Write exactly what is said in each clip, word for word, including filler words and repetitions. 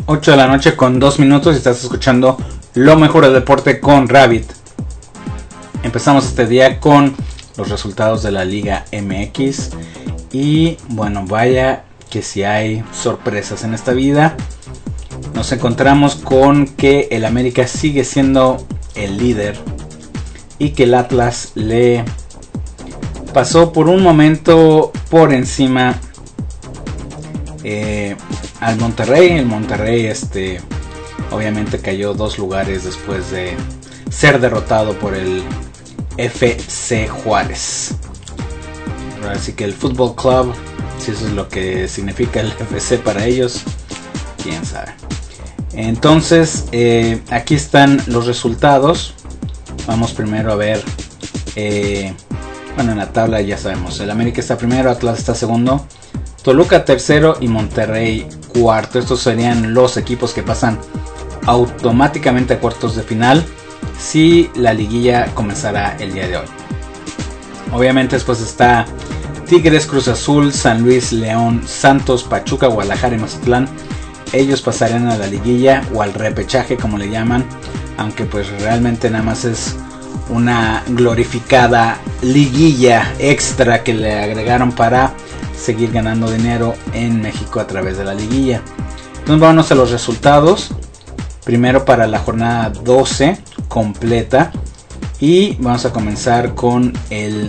ocho de la noche con dos minutos y estás escuchando lo mejor del deporte con Rabbit. Empezamos este día con los resultados de la Liga M X. Y bueno, vaya que si hay sorpresas en esta vida. Nos encontramos con que el América sigue siendo el líder y que el Atlas le pasó por un momento por encima eh, al Monterrey. El Monterrey este, obviamente cayó dos lugares después de ser derrotado por el F C Juárez. Así que el Fútbol Club, si eso es lo que significa el F C para ellos, quién sabe. Entonces eh, aquí están los resultados. Vamos primero a ver eh, bueno, en la tabla ya sabemos, el América está primero, Atlas está segundo, Toluca tercero y Monterrey cuarto. Estos serían los equipos que pasan automáticamente a cuartos de final si la liguilla comenzará el día de hoy. Obviamente después está Tigres, Cruz Azul, San Luis, León, Santos, Pachuca, Guadalajara y Mazatlán. Ellos pasarán a la liguilla o al repechaje como le llaman, aunque pues realmente nada más es una glorificada liguilla extra que le agregaron para seguir ganando dinero en México a través de la liguilla. Entonces vámonos a los resultados. Primero para la jornada doce completa y vamos a comenzar con el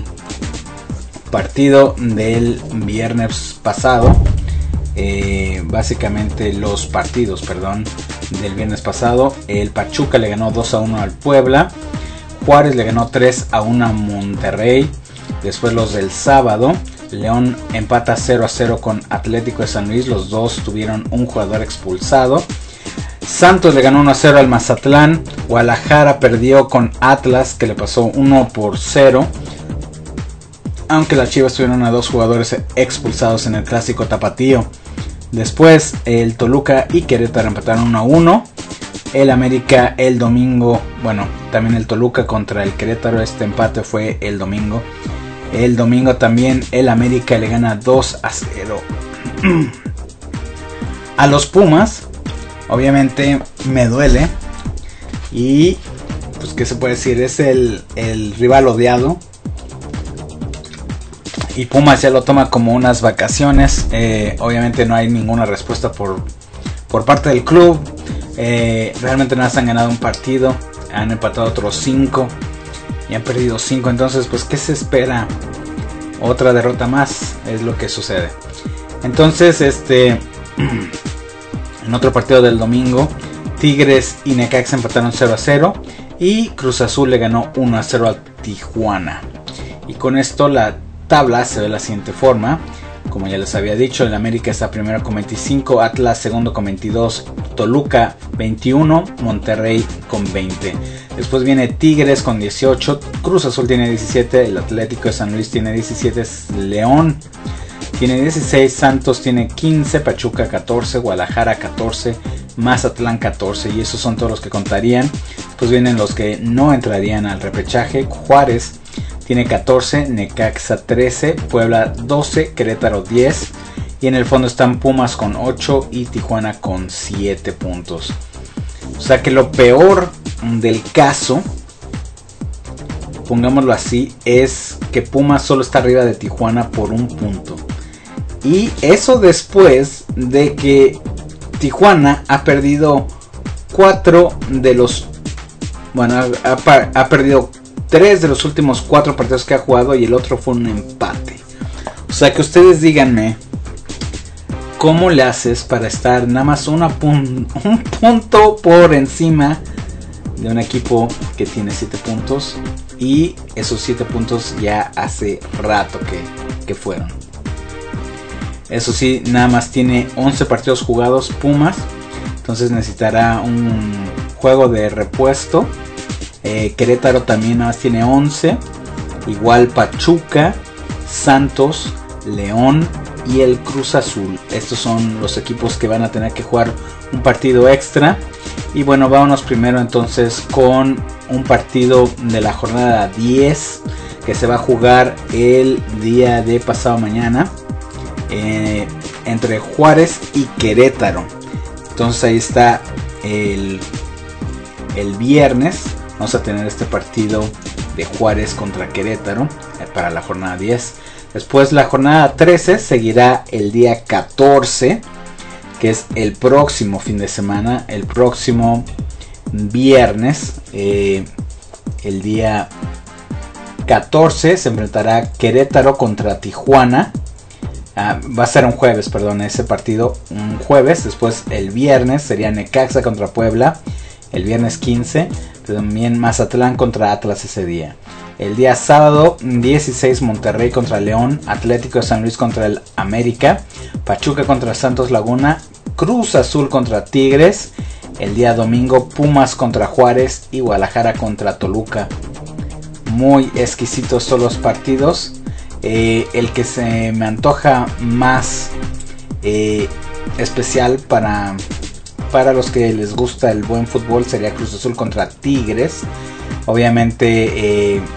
partido del viernes pasado. Eh, básicamente los partidos, perdón, del viernes pasado. El Pachuca le ganó dos a uno al Puebla. Juárez le ganó tres a uno a Monterrey. Después los del sábado. León empata cero a cero con Atlético de San Luis. Los dos tuvieron un jugador expulsado. Santos le ganó uno a cero al Mazatlán. Guadalajara perdió con Atlas, que le pasó uno por cero. Aunque las Chivas tuvieron a dos jugadores expulsados en el clásico tapatío. Después el Toluca y Querétaro empataron uno a uno. El América el domingo, bueno, también el Toluca contra el Querétaro, este empate fue el domingo. El domingo también el América le gana dos a cero a los Pumas. Obviamente me duele. Y pues qué se puede decir, es el, el rival odiado. Y Pumas ya lo toma como unas vacaciones. Eh, obviamente no hay ninguna respuesta por, por parte del club. Eh, realmente no han ganado un partido. Han empatado otros cinco. Y han perdido cinco. Entonces pues ¿qué se espera? Otra derrota más es lo que sucede. Entonces este en otro partido del domingo, Tigres y Necaxa empataron cero a cero. Y Cruz Azul le ganó uno a cero a Tijuana. Y con esto la tabla se ve de la siguiente forma. Como ya les había dicho, el América está primero con veinticinco, Atlas segundo con veintidós, Toluca veintiuno, Monterrey con veinte. Después viene Tigres con dieciocho, Cruz Azul tiene diecisiete, el Atlético de San Luis tiene diecisiete, León tiene dieciséis, Santos tiene quince, Pachuca catorce, Guadalajara catorce, Mazatlán catorce. Y esos son todos los que contarían. Pues vienen los que no entrarían al repechaje. Juárez tiene catorce, Necaxa trece, Puebla doce, Querétaro diez. Y en el fondo están Pumas con ocho y Tijuana con siete puntos. O sea que lo peor del caso, pongámoslo así, es que Pumas solo está arriba de Tijuana por un punto. Y eso después de que Tijuana ha perdido cuatro de los... Bueno, ha, ha perdido tres de los últimos cuatro partidos que ha jugado y el otro fue un empate. O sea que ustedes díganme, ¿cómo le haces para estar nada más una pun- un punto por encima de un equipo que tiene siete puntos? Y esos siete puntos ya hace rato que, que fueron. Eso sí, nada más tiene once partidos jugados Pumas. Entonces necesitará un juego de repuesto. Eh, Querétaro también nada más tiene once. Igual Pachuca, Santos, León y el Cruz Azul. Estos son los equipos que van a tener que jugar un partido extra. Y bueno, vámonos primero entonces con un partido de la jornada diez que se va a jugar el día de pasado mañana. Eh, entre Juárez y Querétaro. Entonces ahí está el, el viernes. Vamos a tener este partido de Juárez contra Querétaro para la jornada diez. Después la jornada trece seguirá el día catorce, que es el próximo fin de semana, el próximo viernes. Eh, el día catorce se enfrentará Querétaro contra Tijuana. Ah, va a ser un jueves, perdón, ese partido un jueves. Después el viernes sería Necaxa contra Puebla, el viernes quince. También Mazatlán contra Atlas ese día. El día sábado dieciséis Monterrey contra León, Atlético de San Luis contra el América, Pachuca contra Santos Laguna, Cruz Azul contra Tigres. El día domingo Pumas contra Juárez y Guadalajara contra Toluca. Muy exquisitos son los partidos. Eh, el que se me antoja más eh, especial para... Para los que les gusta el buen fútbol sería Cruz Azul contra Tigres. Obviamente eh,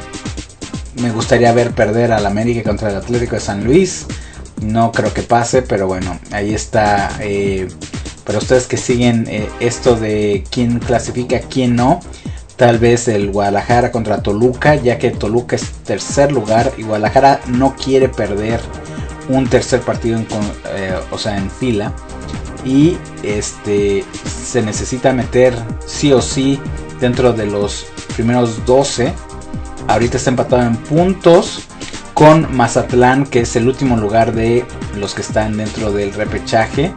me gustaría ver perder al América contra el Atlético de San Luis. No creo que pase, pero bueno, ahí está. Eh, para ustedes que siguen eh, esto de quién clasifica, quién no. Tal vez el Guadalajara contra Toluca, ya que Toluca es tercer lugar y Guadalajara no quiere perder un tercer partido en, eh, o sea, en fila. Y este se necesita meter sí o sí dentro de los primeros doce. Ahorita está empatado en puntos con Mazatlán, que es el último lugar de los que están dentro del repechaje.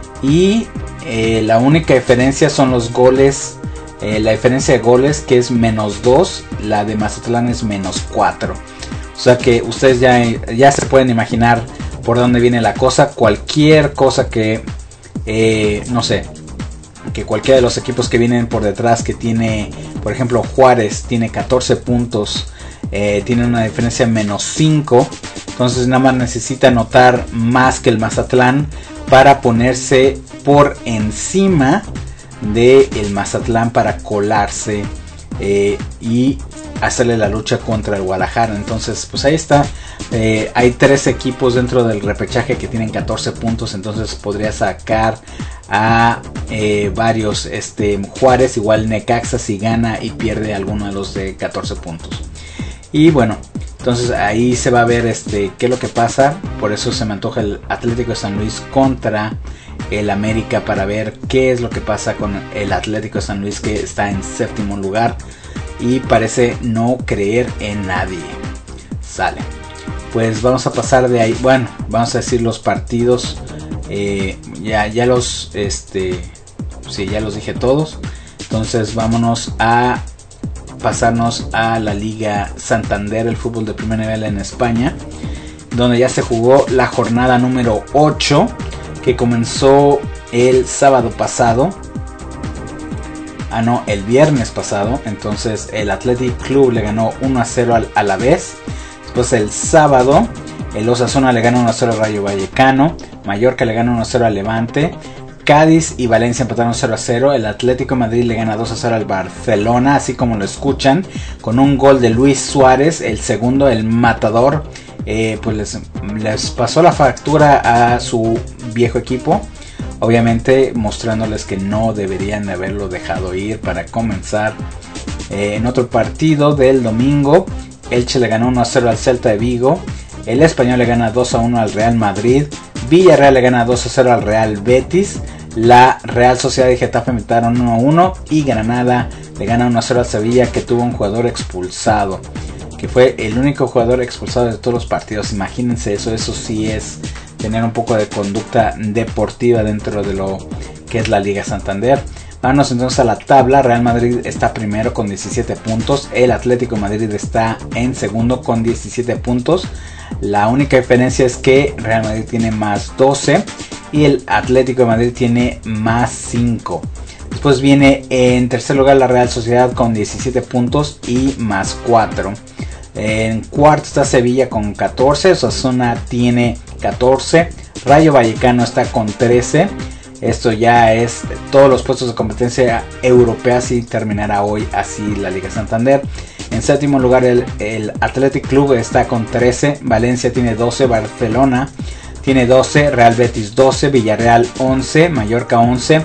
Y eh, la única diferencia son los goles. Eh, la diferencia de goles, que es menos dos. La de Mazatlán es menos cuatro. O sea que ustedes ya, ya se pueden imaginar por dónde viene la cosa. Cualquier cosa que Eh, no sé, que cualquiera de los equipos que vienen por detrás, que tiene, por ejemplo, Juárez tiene catorce puntos, eh, tiene una diferencia de menos cinco, entonces nada más necesita anotar más que el Mazatlán para ponerse por encima del Mazatlán para colarse eh, y hacerle la lucha contra el Guadalajara. Entonces pues ahí está. Eh, hay tres equipos dentro del repechaje que tienen catorce puntos, entonces podría sacar a eh, varios. Este Juárez, igual Necaxa, si gana y pierde alguno de los de catorce puntos. Y bueno, entonces ahí se va a ver este qué es lo que pasa. Por eso se me antoja el Atlético de San Luis contra el América, para ver qué es lo que pasa con el Atlético de San Luis, que está en séptimo lugar y parece no creer en nadie. Sale. Pues vamos a pasar de ahí. Bueno, vamos a decir los partidos. Eh, ya, ya los, este, sí, ya los dije todos. Entonces vámonos a pasarnos a la Liga Santander, el fútbol de primer nivel en España, donde ya se jugó la jornada número ocho, que comenzó el sábado pasado. Ah, no, el viernes pasado. Entonces el Athletic Club le ganó uno a cero al Alavés. Después el sábado el Osasuna le gana uno a cero al Rayo Vallecano. Mallorca le gana uno a cero al Levante. Cádiz y Valencia empataron cero a cero. El Atlético de Madrid le gana dos a cero al Barcelona, así como lo escuchan, con un gol de Luis Suárez. El segundo, el matador, eh, pues les, les pasó la factura a su viejo equipo, obviamente mostrándoles que no deberían de haberlo dejado ir para comenzar. Eh, en otro partido del domingo, Elche le ganó uno a cero al Celta de Vigo. El Español le gana dos a uno al Real Madrid. Villarreal le gana dos a cero al Real Betis. La Real Sociedad y Getafe empataron uno a uno. Y Granada le gana uno a cero al Sevilla, que tuvo un jugador expulsado, que fue el único jugador expulsado de todos los partidos. Imagínense eso. Eso sí es tener un poco de conducta deportiva dentro de lo que es la Liga Santander. Vamos entonces a la tabla. Real Madrid está primero con diecisiete puntos. El Atlético de Madrid está en segundo con diecisiete puntos. La única diferencia es que Real Madrid tiene más doce y el Atlético de Madrid tiene más cinco. Después viene en tercer lugar la Real Sociedad con diecisiete puntos y más cuatro. En cuarto está Sevilla con catorce. Osasuna tiene catorce. Rayo Vallecano está con trece. Esto ya es todos los puestos de competencia europea. Si terminará hoy así la Liga Santander. En séptimo lugar el, el Athletic Club está con trece. Valencia tiene doce. Barcelona tiene doce. Real Betis doce. Villarreal once. Mallorca once.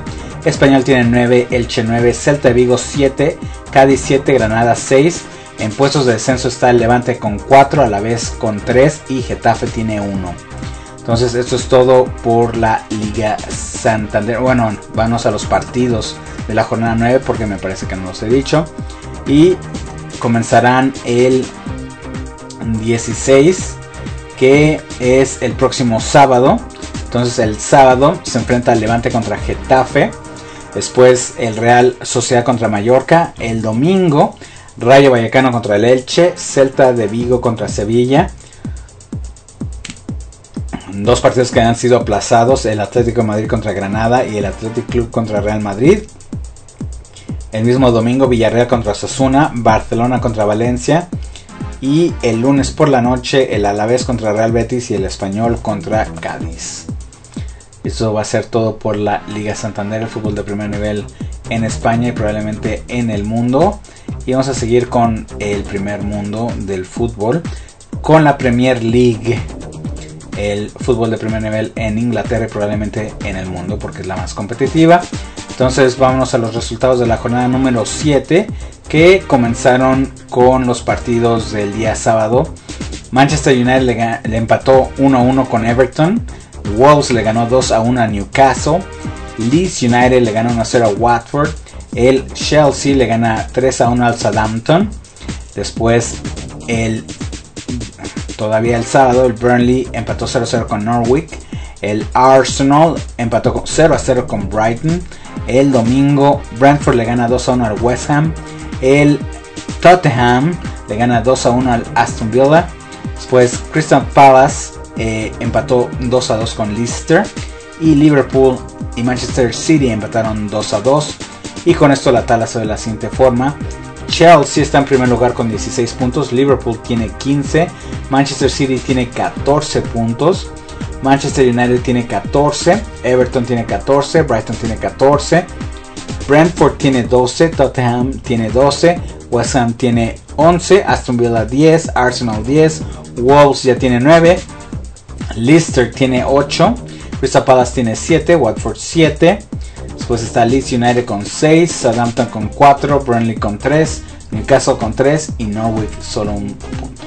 Español tiene nueve, Elche nueve, Celta de Vigo siete, Cádiz siete, Granada seis. En puestos de descenso está el Levante con cuatro, Alavés con tres y Getafe tiene uno. Entonces esto es todo por la Liga Santander. Bueno, vamos a los partidos de la jornada nueve porque me parece que no los he dicho. Y comenzarán el dieciséis, que es el próximo sábado. Entonces el sábado se enfrenta el Levante contra Getafe. Después el Real Sociedad contra Mallorca. El domingo Rayo Vallecano contra el Elche. Celta de Vigo contra Sevilla. Dos partidos que han sido aplazados. El Atlético de Madrid contra Granada y el Athletic Club contra Real Madrid. El mismo domingo Villarreal contra Osasuna. Barcelona contra Valencia. Y el lunes por la noche el Alavés contra Real Betis y el Español contra Cádiz. Eso va a ser todo por la Liga Santander, el fútbol de primer nivel en España y probablemente en el mundo. Y vamos a seguir con el primer mundo del fútbol, con la Premier League, el fútbol de primer nivel en Inglaterra y probablemente en el mundo porque es la más competitiva. Entonces vámonos a los resultados de la jornada número siete, que comenzaron con los partidos del día sábado. Manchester United le, le empató uno a uno con Everton. Wolves le ganó dos a uno a Newcastle. Leeds United le ganó uno a cero a Watford. El Chelsea le gana tres a uno al Southampton. Después el todavía el sábado el Burnley empató cero a cero con Norwich. El Arsenal empató cero a cero con Brighton. El domingo Brentford le gana dos a uno al West Ham. El Tottenham le gana dos a uno al Aston Villa. Después Crystal Palace eh, empató dos a dos con Leicester. Y Liverpool y Manchester City empataron dos a dos. Y con esto la tabla se ve de la siguiente forma. Chelsea está en primer lugar con dieciséis puntos. Liverpool tiene quince. Manchester City tiene catorce puntos. Manchester United tiene catorce. Everton tiene catorce. Brighton tiene catorce. Brentford tiene doce. Tottenham tiene doce. West Ham tiene once. Aston Villa diez. Arsenal diez. Wolves ya tiene nueve. Leicester tiene ocho. Crystal Palace tiene siete. Watford siete. Después está Leeds United con seis, Southampton con cuatro, Burnley con tres, Newcastle con tres y Norwich solo un punto.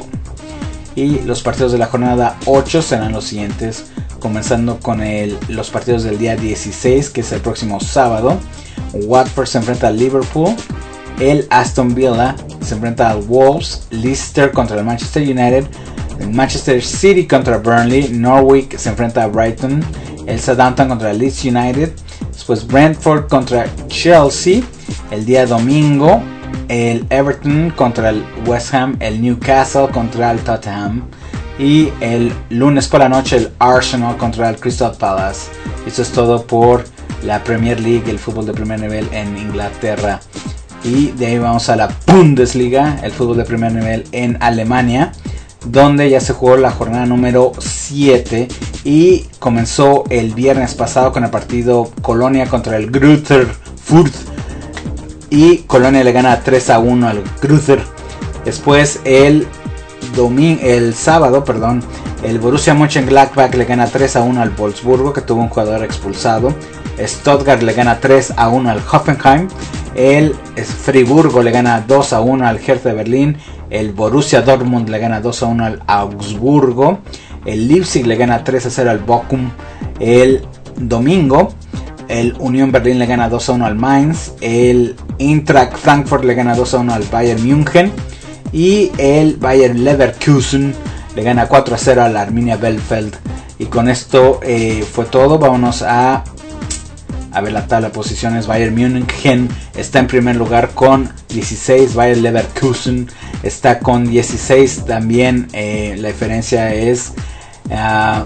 Y los partidos de la jornada ocho serán los siguientes, comenzando con el, los partidos del día dieciséis, que es el próximo sábado. Watford se enfrenta al Liverpool, el Aston Villa se enfrenta al Wolves, Leicester contra el Manchester United, el Manchester City contra Burnley, Norwich se enfrenta a Brighton, el Southampton contra el Leeds United. Después Brentford contra Chelsea. El día domingo el Everton contra el West Ham. El Newcastle contra el Tottenham. Y el lunes por la noche el Arsenal contra el Crystal Palace. Eso es todo por la Premier League, el fútbol de primer nivel en Inglaterra. Y de ahí vamos a la Bundesliga, el fútbol de primer nivel en Alemania, donde ya se jugó la jornada número siete y comenzó el viernes pasado con el partido Colonia contra el Greuther Fürth y Colonia le gana tres a uno al Greuther. Después el domingo, el sábado, perdón, el Borussia Mönchengladbach le gana tres a uno al Wolfsburgo, que tuvo un jugador expulsado. Stuttgart le gana tres a uno al Hoffenheim. El Friburgo le gana dos a uno al Hertha de Berlín. El Borussia Dortmund le gana dos a uno al Augsburgo. El Leipzig le gana tres a cero al Bochum. El domingo el Unión Berlín le gana dos a uno al Mainz. El Eintracht Frankfurt le gana dos a uno al Bayern München. Y el Bayern Leverkusen le gana cuatro a cero al Arminia Bielefeld. Y con esto eh, fue todo. Vámonos a... A ver la tabla de posiciones. Bayern München está en primer lugar con dieciséis. Bayern Leverkusen está con dieciséis también. Eh, la diferencia es uh,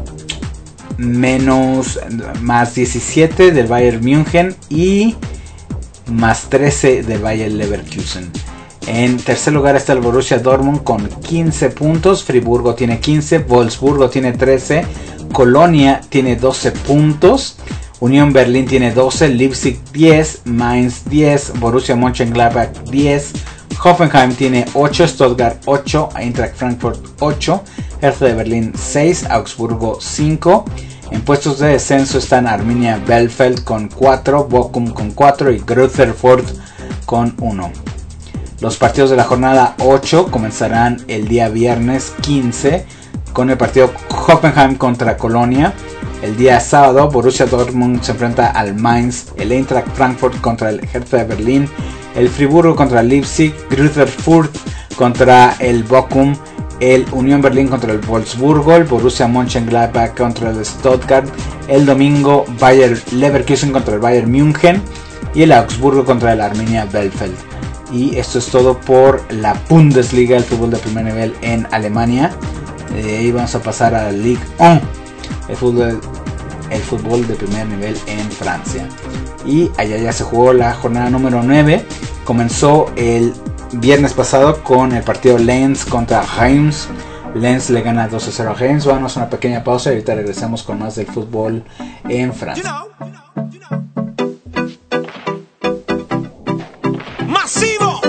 menos más diecisiete del Bayern München y más trece del Bayern Leverkusen. En tercer lugar está el Borussia Dortmund con quince puntos. Friburgo tiene quince. Wolfsburgo tiene trece. Colonia tiene doce puntos. Unión Berlín tiene doce, Leipzig diez, Mainz diez, Borussia Mönchengladbach diez, Hoffenheim tiene ocho, Stuttgart ocho, Eintracht Frankfurt ocho, Hertha de Berlín seis, Augsburgo cinco, En puestos de descenso están Arminia Bielefeld con cuatro, Bochum con cuatro y Greuther Fürth con uno. Los partidos de la jornada ocho comenzarán el día viernes quince con el partido Hoffenheim contra Colonia. El día sábado Borussia Dortmund se enfrenta al Mainz, el Eintracht Frankfurt contra el Hertha de Berlín, el Friburgo contra el Leipzig, Greuther Fürth contra el Bochum, el Unión Berlín contra el Wolfsburgo, el Borussia Mönchengladbach contra el Stuttgart, el domingo Bayer Leverkusen contra el Bayern München y el Augsburgo contra el Arminia Bielefeld. Y esto es todo por la Bundesliga, el fútbol de primer nivel en Alemania. De ahí vamos a pasar a la Ligue uno, el fútbol, el fútbol de primer nivel en Francia. Y allá ya se jugó la jornada número nueve. Comenzó el viernes pasado con el partido Lens contra Reims. Lens le gana dos a cero a Reims. Vamos a una pequeña pausa y ahorita regresamos con más del fútbol en Francia. You know, you know. Masivo.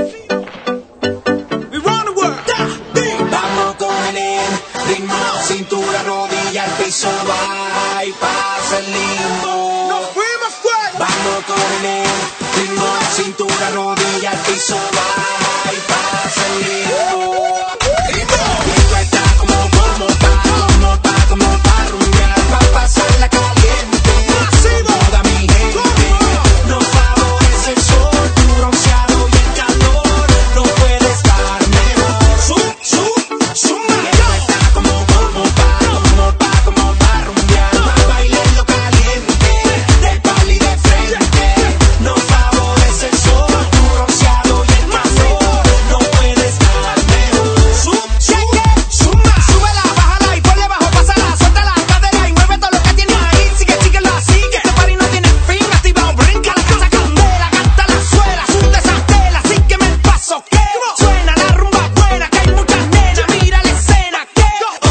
We run the world. Vamos con el ritmo, cintura, rodilla, el piso, va y pasa el limbo. Nos fuimos fuera. Vamos con el ritmo, cintura, rodilla, el piso, va y pasa el limbo. Esto está como, como pa, como pa, como pa rumbear, pa pasar la caliente. Masivo. Toda mi gente nos favorece el sol, tu bronceado y el calor, no puede estar mejor. Sub, sub, suma. Esto está como, como pa, como pa, como pa rumbear, pa bailar caliente, del pali de frente, nos favorece el sol, tu bronceado y el calor, no puede estar mejor. Sub, sub, suma. Súbela, bájala y ponle bajo, pásala, suelta la cadera y mueve todo lo que tienes ahí. Sigue, síguelo así, que este party no tiene fin. Activado, brinca la casa candela, gasta la suela, sunde esa tela, sígueme el paso que suena la rumba buena, que hay muchas nenas, mira la escena que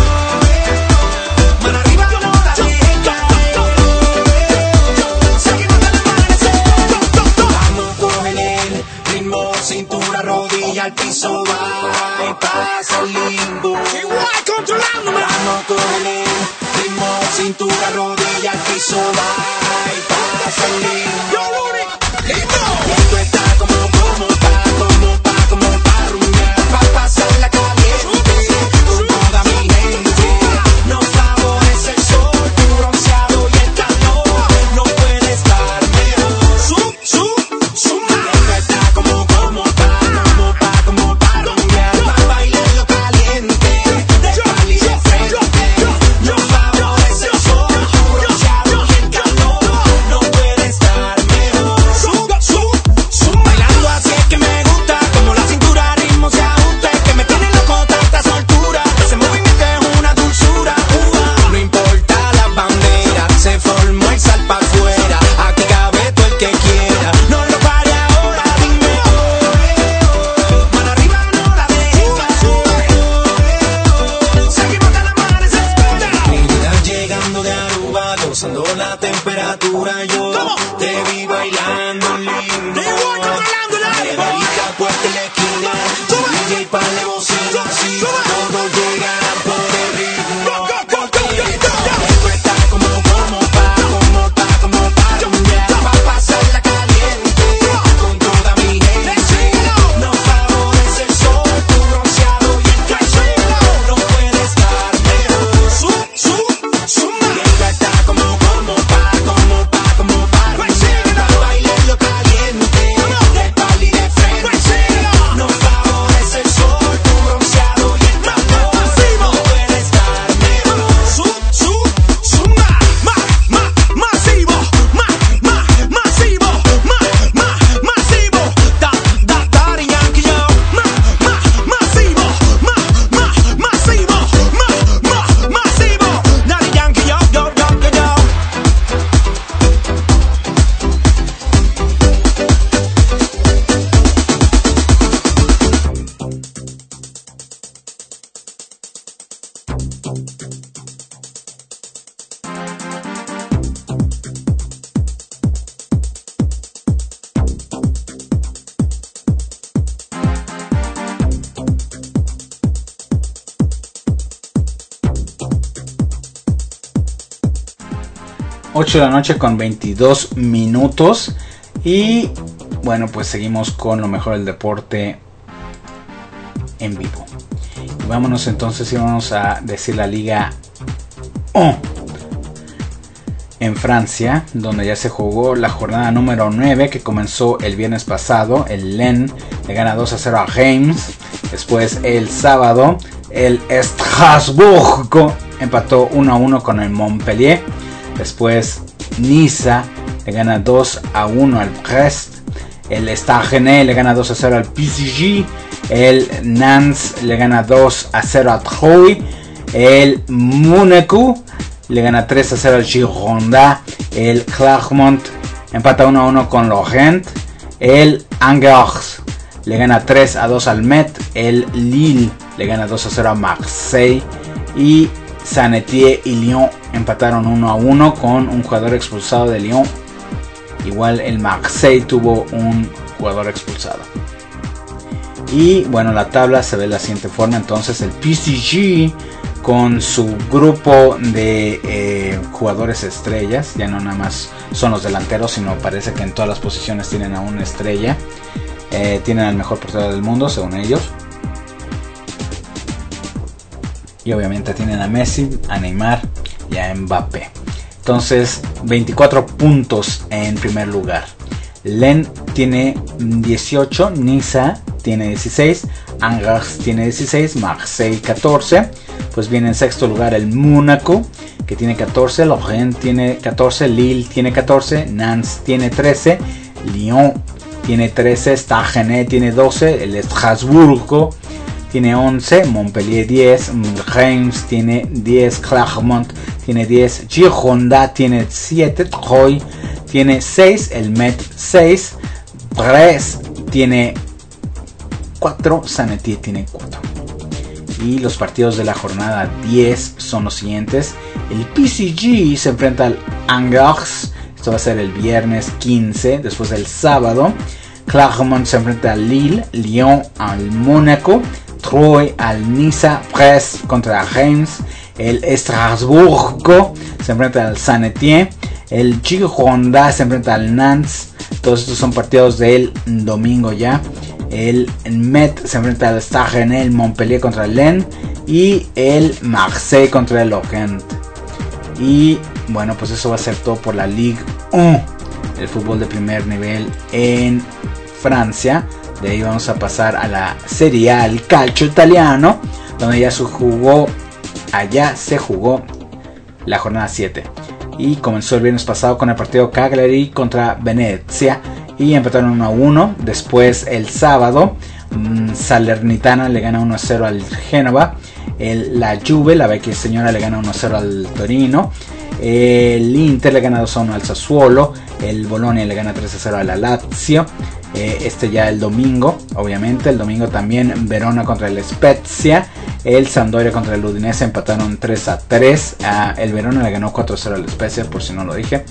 mano arriba no la dejen caer. Seguimos de la mano, vamos con el ritmo, cintura, rodilla, al piso, va y pasa el limbo. Igual controlándome. Vamos con el ritmo, cintura, rodilla, al piso, va y pasa el limbo. Esto está como, como pa, como pa, como pa rumbear, pa pasar la caliente, con toda mi gente, nos favorece el sol, tu bronceado y el calor, no puede estar mejor. Sub, sub, suma. Esto está como, como pa, como pa, como pa rumbear, pa bailar caliente, del pali de frente, nos favorece el sol, tu bronceado y el calor, no puede estar mejor. Sub, sub, suma. Bailando así es que me gusta, como la cintura ritmo se ajusta, es que me tiene loco tanta soltura, ese movimiento es una dulzura. Uva. No importa la bandera, se formó el sal pa' afuera, aquí cabe todo el que quiera, no lo pare ahora, dime oh, oh, mano arriba no la dejes caer, seguimos de la mano, se espera. Trinidad llegando de Aruba, gozando la temperatura, yo te vi bailando lindo, de Barica a Puerto la esquina, D J pa'le bocina, así todos llegan por el ritmo, porque esto está como, como pa, como pa, como pa rumbear, pa pasar la caliente, con toda mi gente, nos favorece el sol, tu bronceado y el calor, no puede estar mejor. Sub, sub, suma. Esto está como, como pa, como pa, como pa rumbear, pa bailar caliente, del pali de frente, nos favorece el sol, tu bronceado y el calor, no puede estar mejor. Sub, sub, suma. Ma, ma, masivo, ma, ma, masivo, ma, ma, masivo, da, da, Daddy Yankee yo, ma, ma, masivo, ma, ma, masivo, ma, ma, masivo, Daddy Yankee yo, yo, yo, yo, yo. ocho de la noche con veintidós minutos. Y bueno, pues seguimos con lo mejor del deporte en vivo. Y vámonos entonces y vamos a decir la Liga uno en Francia, donde ya se jugó la jornada número nueve, que comenzó el viernes pasado. El Lens le gana dos a cero a Reims. Después el sábado el Strasbourg empató uno a uno con el Montpellier. Después Niza le gana dos a uno al Brest. El Stade Rennais le gana dos a cero al P S G. El Nantes le gana dos a cero a Troyes. El Mónaco le gana tres a cero al Girondins. El Clermont empata uno a uno con Lorient. El Angers le gana tres a dos al Metz. El Lille le gana dos a cero a Marseille. Y Saint-Étienne y Lyon empataron uno a uno con un jugador expulsado de Lyon. Igual el Marseille tuvo un jugador expulsado. Y bueno, la tabla se ve de la siguiente forma. Entonces el P S G con su grupo de eh, jugadores estrellas, ya no nada más son los delanteros, sino parece que en todas las posiciones tienen a una estrella. Eh, tienen al mejor portero del mundo según ellos. Y obviamente tienen a Messi, a Neymar y a Mbappé. Entonces veinticuatro puntos en primer lugar. Lens tiene dieciocho, Niza tiene dieciséis, Angers tiene dieciséis, Marseille catorce. Pues viene en sexto lugar el Mónaco, que tiene catorce, Lorient tiene catorce, Lille tiene catorce, Nantes tiene trece, Lyon tiene trece, Stade Rennais tiene doce, el Strasbourg tiene once, Montpellier diez, Reims tiene diez, Clermont tiene diez, Girondins tiene siete, Troyes tiene seis, el Metz seis, Brest tiene cuatro, Saint-Étienne tiene cuatro. Y los partidos de la jornada diez son los siguientes. El P S G se enfrenta al Angers. Esto va a ser el viernes quince. Después del sábado, Clermont se enfrenta al Lille. Lyon al Mónaco. Troyes al Niza. Brest contra Reims. El Strasbourg se enfrenta al Saint-Étienne. El Girondins se enfrenta al Nantes. Todos estos son partidos del domingo ya. El Metz se enfrenta al Stade Rennais, el Montpellier contra el Lens y el Marseille contra el Lorient. Y bueno, pues eso va a ser todo por la Ligue uno, el fútbol de primer nivel en Francia. De ahí vamos a pasar a la Serie A, el calcio italiano, donde ya se jugó, allá se jugó la jornada siete. Y comenzó el viernes pasado con el partido Cagliari contra Venezia. Y empataron uno a uno. Después el sábado mmm, Salernitana le gana uno a cero al Génova. El, la Juve, la vecchia señora, le gana uno a cero al Torino. El Inter le gana dos a uno al Sassuolo. El Bologna le gana tres a cero a la Lazio. Eh, este ya el domingo, obviamente. El domingo también Verona contra el Spezia. El Sampdoria contra el Udinese empataron tres a tres. Uh, el Verona le ganó cuatro a cero al Spezia, por si no lo dije.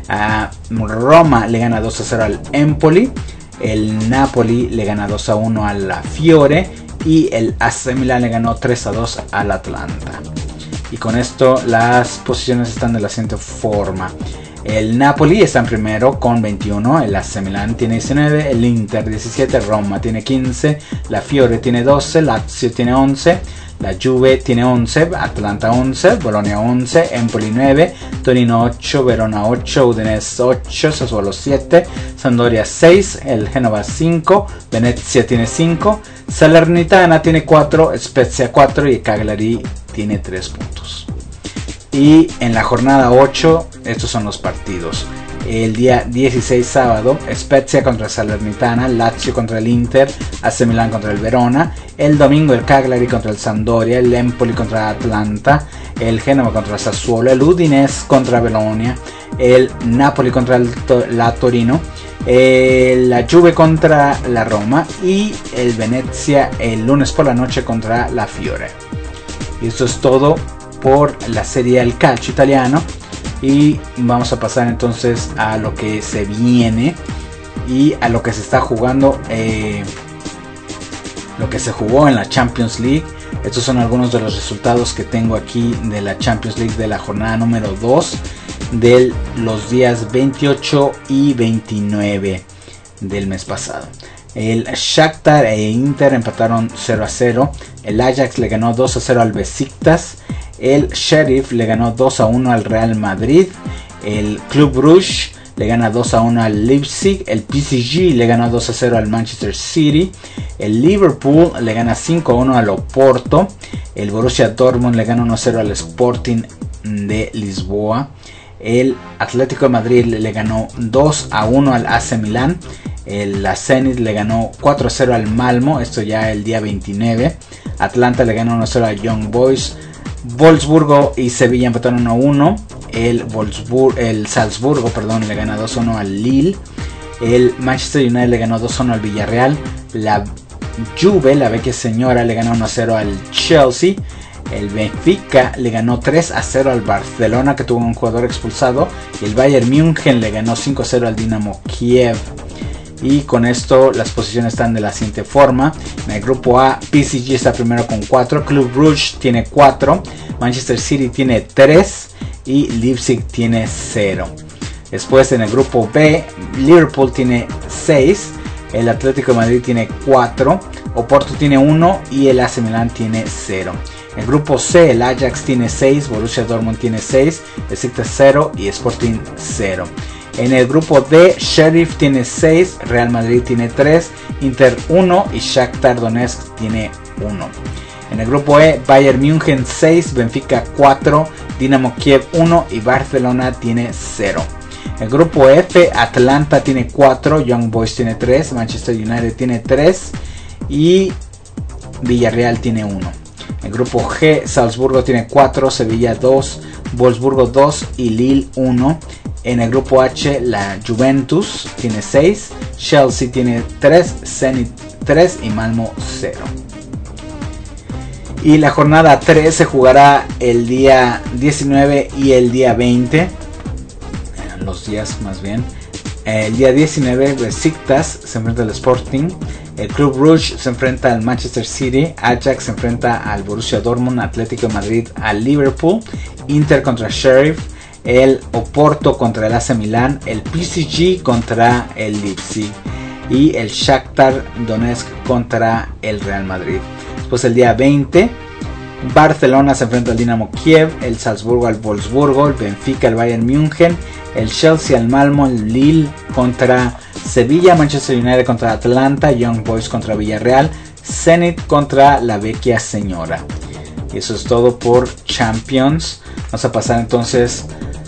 Uh, Roma le gana dos a cero al Empoli. El Napoli le gana dos a uno a la Fiore. Y el A C Milan le ganó tres a dos al Atlanta. Y con esto las posiciones están de la siguiente forma. El Napoli está en primero con veintiuno, el A C Milan tiene diecinueve, el Inter diecisiete, Roma tiene quince, la Fiore tiene doce, Lazio tiene once, la Juve tiene once, Atlanta once, Bologna once, Empoli nueve, Torino ocho, Verona ocho, Udinese ocho, Sassuolo siete, Sampdoria seis, el Génova cinco, Venezia tiene cinco, Salernitana tiene cuatro, Spezia cuatro y Cagliari tiene tres puntos. Y en la jornada ocho, estos son los partidos. El día dieciséis, sábado, Spezia contra Salernitana, Lazio contra el Inter, A C Milan contra el Verona. El domingo el Cagliari contra el Sampdoria, el Empoli contra Atlanta, el Génova contra Sassuolo, el Udinese contra Bologna, el Napoli contra el, la Torino, el, la Juve contra la Roma y el Venezia el lunes por la noche contra la Fiore. Y esto es todo por la Serie del calcio italiano. Y vamos a pasar entonces a lo que se viene y a lo que se está jugando, eh, lo que se jugó en la Champions League, Estos son algunos de los resultados que tengo aquí de la Champions League de la jornada número dos de los días veintiocho y veintinueve del mes pasado. El Shakhtar e Inter empataron cero a cero. El Ajax le ganó dos a cero al Besiktas. El Sheriff le ganó dos a uno al Real Madrid. El Club Brugge le gana dos a uno al Leipzig. El P S G le ganó dos a cero al Manchester City. El Liverpool le gana cinco a uno al Oporto. El Borussia Dortmund le gana uno a cero al Sporting de Lisboa. El Atlético de Madrid le ganó dos a uno al A C Milán. El Zenit le ganó cuatro a cero al Malmo, esto ya el día veintinueve. Atlanta le ganó uno a cero al Young Boys. Wolfsburgo y Sevilla empataron uno a uno. El, Wolfsburg, el Salzburgo perdón, le gana dos a uno al Lille. El Manchester United le ganó dos a uno al Villarreal. La Juve, la vecchia señora, le ganó uno a cero al Chelsea. El Benfica le ganó tres a cero al Barcelona, que tuvo un jugador expulsado. Y el Bayern München le ganó cinco a cero al Dinamo Kiev. Y con esto las posiciones están de la siguiente forma. En el grupo A, P S G está primero con cuatro. Club Brugge tiene cuatro. Manchester City tiene tres. Y Leipzig tiene cero. Después en el grupo B, Liverpool tiene seis. El Atlético de Madrid tiene cuatro. Oporto tiene uno. Y el A C Milan tiene cero. En el grupo C, el Ajax tiene seis. Borussia Dortmund tiene seis. Besiktas cero. Y Sporting cero. En el grupo D, Sheriff tiene seis, Real Madrid tiene tres, Inter uno y Shakhtar Donetsk tiene uno. En el grupo E, Bayern München seis, Benfica cuatro, Dinamo Kiev uno y Barcelona tiene cero. En el grupo F, Atlanta tiene cuatro, Young Boys tiene tres, Manchester United tiene tres y Villarreal tiene uno. En el grupo G, Salzburgo tiene cuatro, Sevilla dos, Wolfsburgo dos y Lille uno. En el grupo H, la Juventus tiene seis, Chelsea tiene tres, Zenit tres y Malmo cero. Y la jornada tres se jugará el día diecinueve y el día veinte. Los días más bien. El día diecinueve, Besiktas se enfrenta al Sporting. El Club Brugge se enfrenta al Manchester City. Ajax se enfrenta al Borussia Dortmund. Atlético de Madrid al Liverpool. Inter contra Sheriff. El Oporto contra el A C Milán, el P S G contra el Leipzig y el Shakhtar Donetsk contra el Real Madrid. Después el día veinte, Barcelona se enfrenta al Dinamo Kiev, el Salzburgo al Wolfsburgo, el Benfica al Bayern München, el Chelsea al Malmo, el Lille contra Sevilla, Manchester United contra Atlanta, Young Boys contra Villarreal, Zenit contra la vecchia señora. Y eso es todo por Champions. Vamos a pasar entonces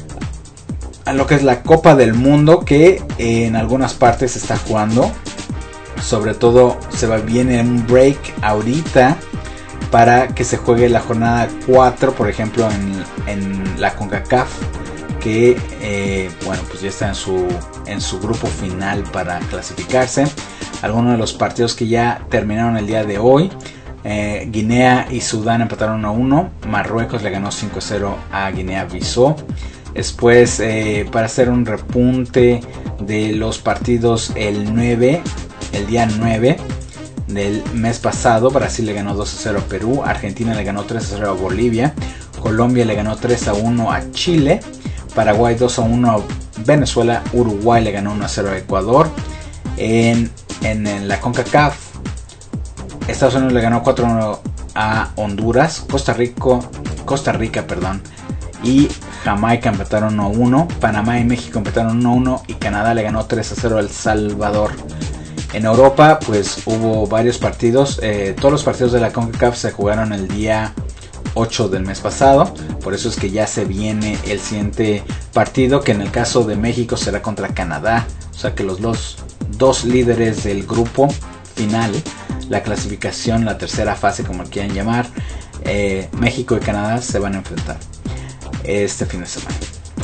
a lo que es la Copa del Mundo, que eh, en algunas partes se está jugando. Sobre todo se va viene un break ahorita para que se juegue la jornada cuatro, por ejemplo en, en la CONCACAF, que eh, bueno, pues ya está en su en su grupo final para clasificarse. Algunos de los partidos que ya terminaron el día de hoy. Eh, Guinea y Sudán empataron uno a uno. Marruecos le ganó cinco a cero a Guinea-Bissau. Después, eh, para hacer un repunte de los partidos, el nueve, el día nueve del mes pasado, Brasil le ganó dos a cero a Perú. Argentina le ganó tres a cero a Bolivia. Colombia le ganó tres a uno a Chile. Paraguay dos a uno a Venezuela. Uruguay le ganó uno a cero a Ecuador. En, en, en la CONCACAF, Estados Unidos le ganó cuatro a uno a Honduras. Costa Rica, Costa Rica perdón, y Jamaica empataron uno a uno. Panamá y México empataron uno a uno. Y Canadá le ganó tres a cero a El Salvador. En Europa pues hubo varios partidos. Eh, todos los partidos de la CONCACAF se jugaron el día ocho del mes pasado. Por eso es que ya se viene el siguiente partido, que en el caso de México será contra Canadá. O sea que los, los dos líderes del grupo final, la clasificación, la tercera fase como quieran llamar, eh, México y Canadá se van a enfrentar este fin de semana.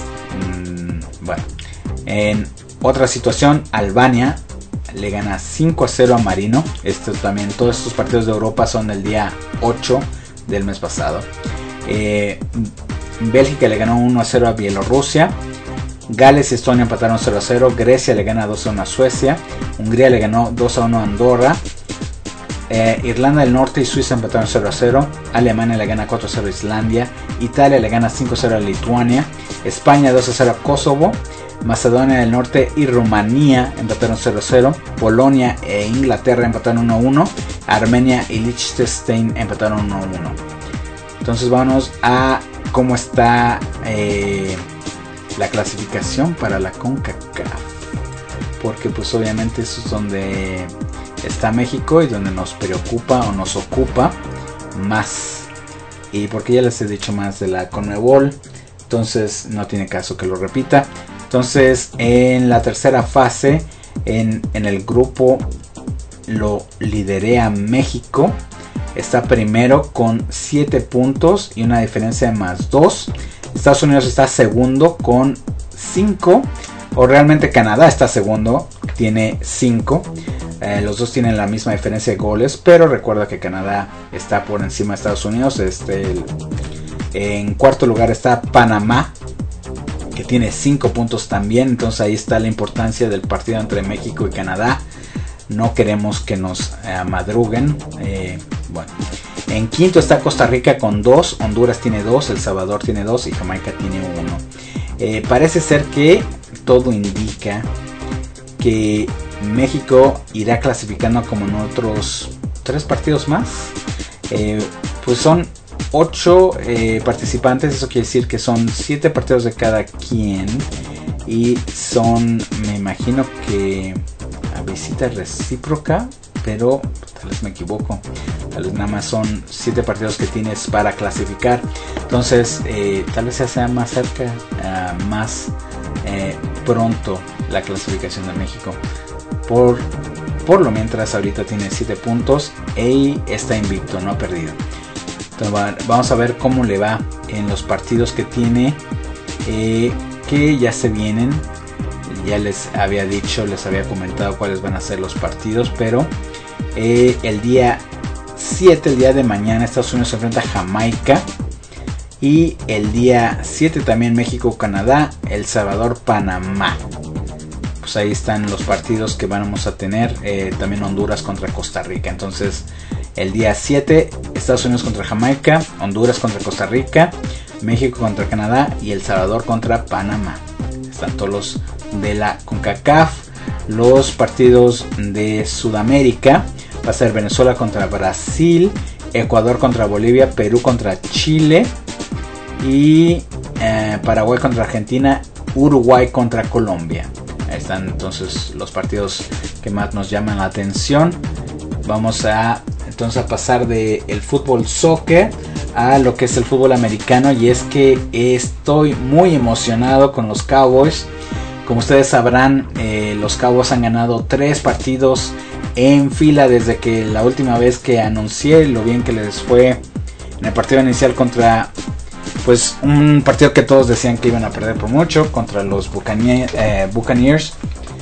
Mm, bueno, en otra situación, Albania le gana cinco a cero a Marino. Esto también, todos estos partidos de Europa son del día ocho del mes pasado. eh, Bélgica le ganó uno a cero a Bielorrusia. Gales y Estonia empataron cero a cero. Grecia le gana dos a uno a Suecia. Hungría le ganó dos a uno a Andorra. Eh, Irlanda del Norte y Suiza empataron cero a cero. Alemania le gana cuatro a cero a Islandia. Italia le gana cinco a cero a Lituania. España dos a cero a Kosovo. Macedonia del Norte y Rumanía empataron cero a cero. Polonia e Inglaterra empataron uno a uno. Armenia y Liechtenstein empataron uno a uno. Entonces vamos a cómo está eh, la clasificación para la CONCACAF. Porque pues obviamente eso es donde está México y donde nos preocupa o nos ocupa más. Y porque ya les he dicho más de la CONMEBOL, entonces no tiene caso que lo repita. Entonces en la tercera fase, en, en el grupo lo liderea México. Está primero con siete puntos y una diferencia de más dos. Estados Unidos está segundo con cinco. O realmente Canadá está segundo, tiene cinco. Eh, los dos tienen la misma diferencia de goles, pero recuerda que Canadá está por encima de Estados Unidos. Este, el, en cuarto lugar está Panamá, que tiene cinco puntos también. Entonces ahí está la importancia del partido entre México y Canadá. No queremos que nos eh, madruguen. Eh, bueno. En quinto está Costa Rica con dos, Honduras tiene dos, El Salvador tiene dos y Jamaica tiene uno. Eh, parece ser que todo indica que México irá clasificando como en otros tres partidos más. Eh, pues son ocho eh, participantes, eso quiere decir que son siete partidos de cada quien. Y son, me imagino que a visita recíproca, pero tal vez me equivoco. Tal vez nada más son siete partidos que tienes para clasificar. Entonces eh, tal vez sea más cerca, uh, más eh, pronto la clasificación de México. Por, por lo mientras ahorita tiene siete puntos y está invicto, no ha perdido. Entonces va, vamos a ver cómo le va en los partidos que tiene, eh, que ya se vienen. Ya les había dicho, les había comentado cuáles van a ser los partidos, pero eh, el día siete, el día de mañana, Estados Unidos se enfrenta a Jamaica. Y el día siete también México, Canadá, El Salvador, Panamá. Pues ahí están los partidos que vamos a tener. Eh, también Honduras contra Costa Rica. Entonces el día siete Estados Unidos contra Jamaica, Honduras contra Costa Rica, México contra Canadá y El Salvador contra Panamá. Están todos los de la CONCACAF. Los partidos de Sudamérica va a ser Venezuela contra Brasil, Ecuador contra Bolivia, Perú contra Chile y eh, Paraguay contra Argentina, Uruguay contra Colombia. Ahí están entonces los partidos que más nos llaman la atención. Vamos a entonces a pasar de el fútbol soccer a lo que es el fútbol americano, y es que estoy muy emocionado con los Cowboys. Como ustedes sabrán, eh, los Cowboys han ganado tres partidos en fila desde que la última vez que anuncié lo bien que les fue en el partido inicial contra, pues, un partido que todos decían que iban a perder por mucho, contra los Buccaneers, eh, Buccaneers.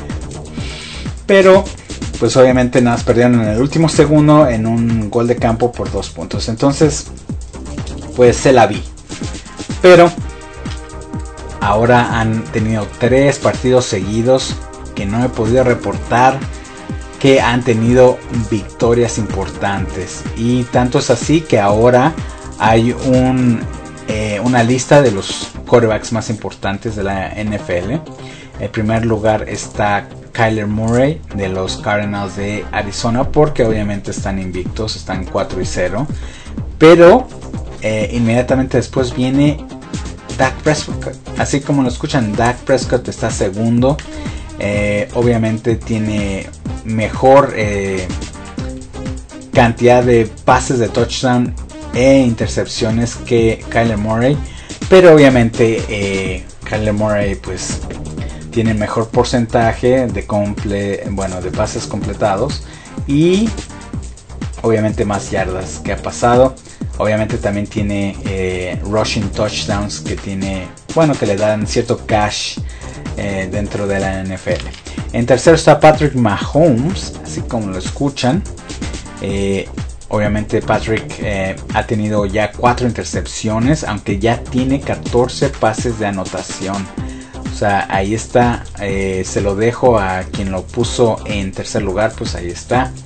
Pero pues obviamente nada más perdieron en el último segundo en un gol de campo por dos puntos. Entonces pues se la vi. Pero ahora han tenido tres partidos seguidos que no he podido reportar que han tenido victorias importantes. Y tanto es así que ahora hay un, eh, una lista de los quarterbacks más importantes de la N F L. En primer lugar está Kyler Murray de los Cardinals de Arizona, porque obviamente están invictos, están cuatro y cero. Pero eh, inmediatamente después viene Dak Prescott. Así como lo escuchan, Dak Prescott está segundo. Eh, obviamente tiene mejor eh, cantidad de pases de touchdown e intercepciones que Kyler Murray. Pero obviamente eh, Kyler Murray pues tiene mejor porcentaje de comple bueno de pases completados y obviamente más yardas que ha pasado. Obviamente también tiene eh, rushing touchdowns que tiene, bueno, que le dan cierto cash eh, dentro de la N F L. En tercero está Patrick Mahomes, así como lo escuchan. Eh, obviamente Patrick eh, ha tenido ya cuatro intercepciones, aunque ya tiene catorce pases de anotación. O sea, ahí está, eh, se lo dejo a quien lo puso en tercer lugar, pues ahí está.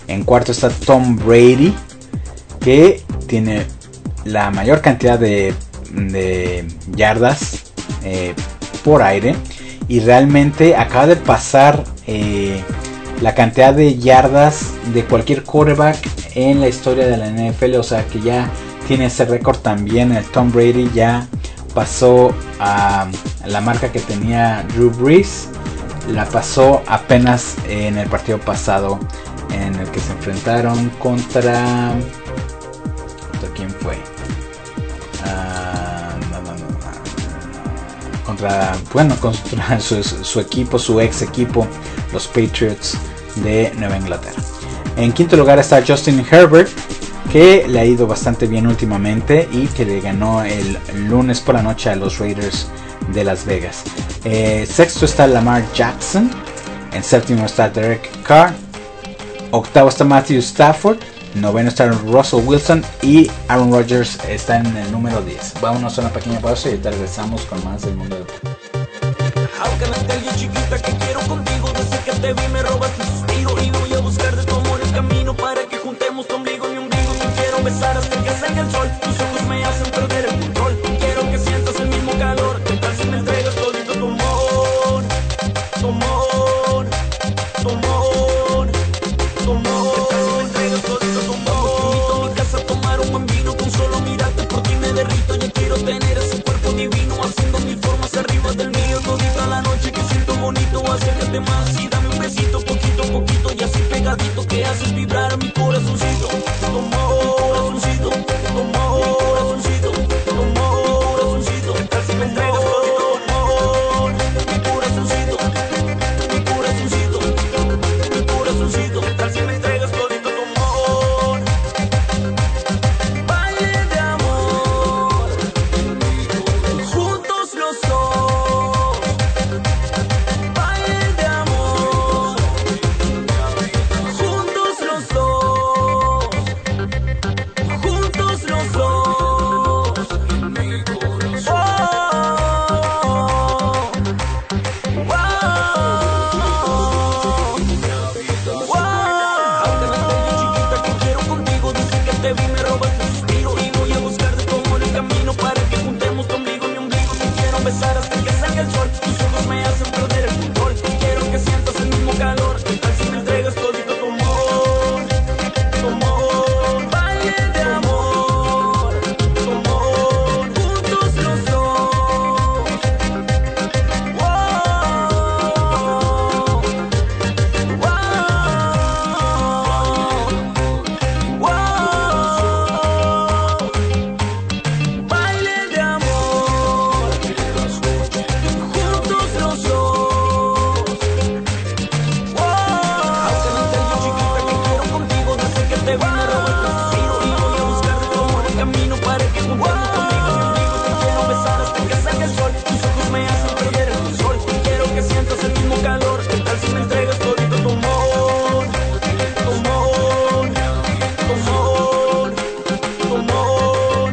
En cuarto está Tom Brady, que tiene la mayor cantidad de, de yardas eh, por aire. Y realmente acaba de pasar eh, la cantidad de yardas de cualquier quarterback en la historia de la N F L. O sea que ya tiene ese récord también. El Tom Brady ya pasó a la marca que tenía Drew Brees. La pasó apenas en el partido pasado, en el que se enfrentaron contra... ¿Contra quién fue? Uh, no, no, no, no. Contra, bueno, contra su, su equipo, su ex equipo, los Patriots de Nueva Inglaterra. En quinto lugar está Justin Herbert, que le ha ido bastante bien últimamente y que le ganó el lunes por la noche a los Raiders de Las Vegas. Eh, sexto está Lamar Jackson. En séptimo está Derek Carr. Octavo está Matthew Stafford. Noveno está Russell Wilson. Y Aaron Rodgers está en el número diez. Vámonos a una pequeña pausa y ahorita regresamos con más del mundo del fútbol. Aunque no te digo, chiquita, que quiero contigo. Desde que te vi me robas tu suspiro. Y voy a buscar de tu amor el camino para que juntemos tu ombligo y mi ombligo. Te quiero besar hasta que salga el sol. Tus ojos me hacen perder el control. Quiero que sientas el mismo calor. ¿Qué tal si me entregas todito tu amor? Tu amor, tu amor, tu amor. ¿Qué tal si me entregas todito tu amor? Te invito a mi casa a tomar un buen vino. Con solo mirarte por ti me derrito. Ya quiero tener ese cuerpo divino, haciendo mil formas arriba del mío. Todita la noche que siento bonito. Acércate más y dame un besito, poquito a poquito y así pegadito, que haces vibrar mi corazoncito. Tu amor, corazoncito, tu amor, corazoncito, tu amor, corazoncito. ¿Qué tal si me entregas todito tu amor? Mi corazoncito, mi corazoncito, mi corazoncito. ¿Qué tal si me entregas todito tu amor? Baile de amor, juntos los dos. Baile de amor, juntos los dos. Juntos los dos. Oh, oh, oh. Aunque no te digo, chiquita, que quiero contigo. Desde que te vi me robas tu suspiro. Y voy a buscar de tu amor el camino para que juntemos tu ombligo y mi ombligo. Te quiero besar hasta que salga el sol. Tus ojos me hacen perder el control. Quiero que sientas el mismo calor. ¿Qué tal si me entregas todito tu amor? Tu amor, baile de amor, tu amor, juntos los dos. Wow, wow, wow. Baile de amor, juntos los dos. Wow. Aunque no te digo, chiquita, que quiero contigo. Desde que te vi me robas tu suspiro. Y voy a buscar de tu amor el camino para que juntemos tu ombligo y mi ombligo. Te quiero besar hasta que salga el sol. Tus ojos me hacen perder el control. Quiero que sientas el mismo calor. ¿Qué tal si me entregas todito tu amor? Tu amor, tu amor, tu amor.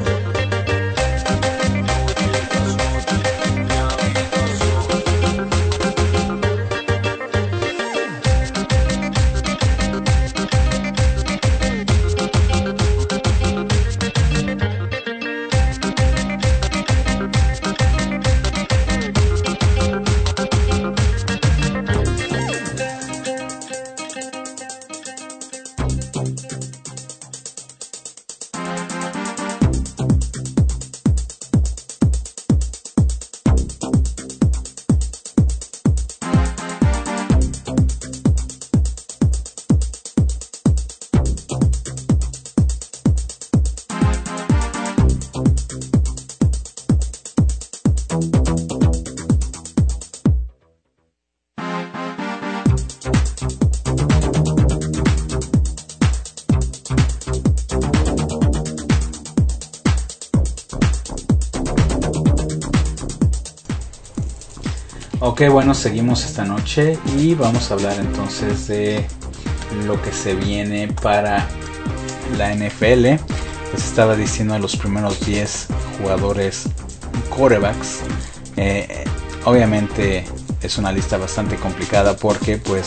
Ok, bueno, seguimos esta noche y vamos a hablar entonces de lo que se viene para la N F L. Les estaba diciendo los primeros diez jugadores quarterbacks. Eh, obviamente es una lista bastante complicada porque pues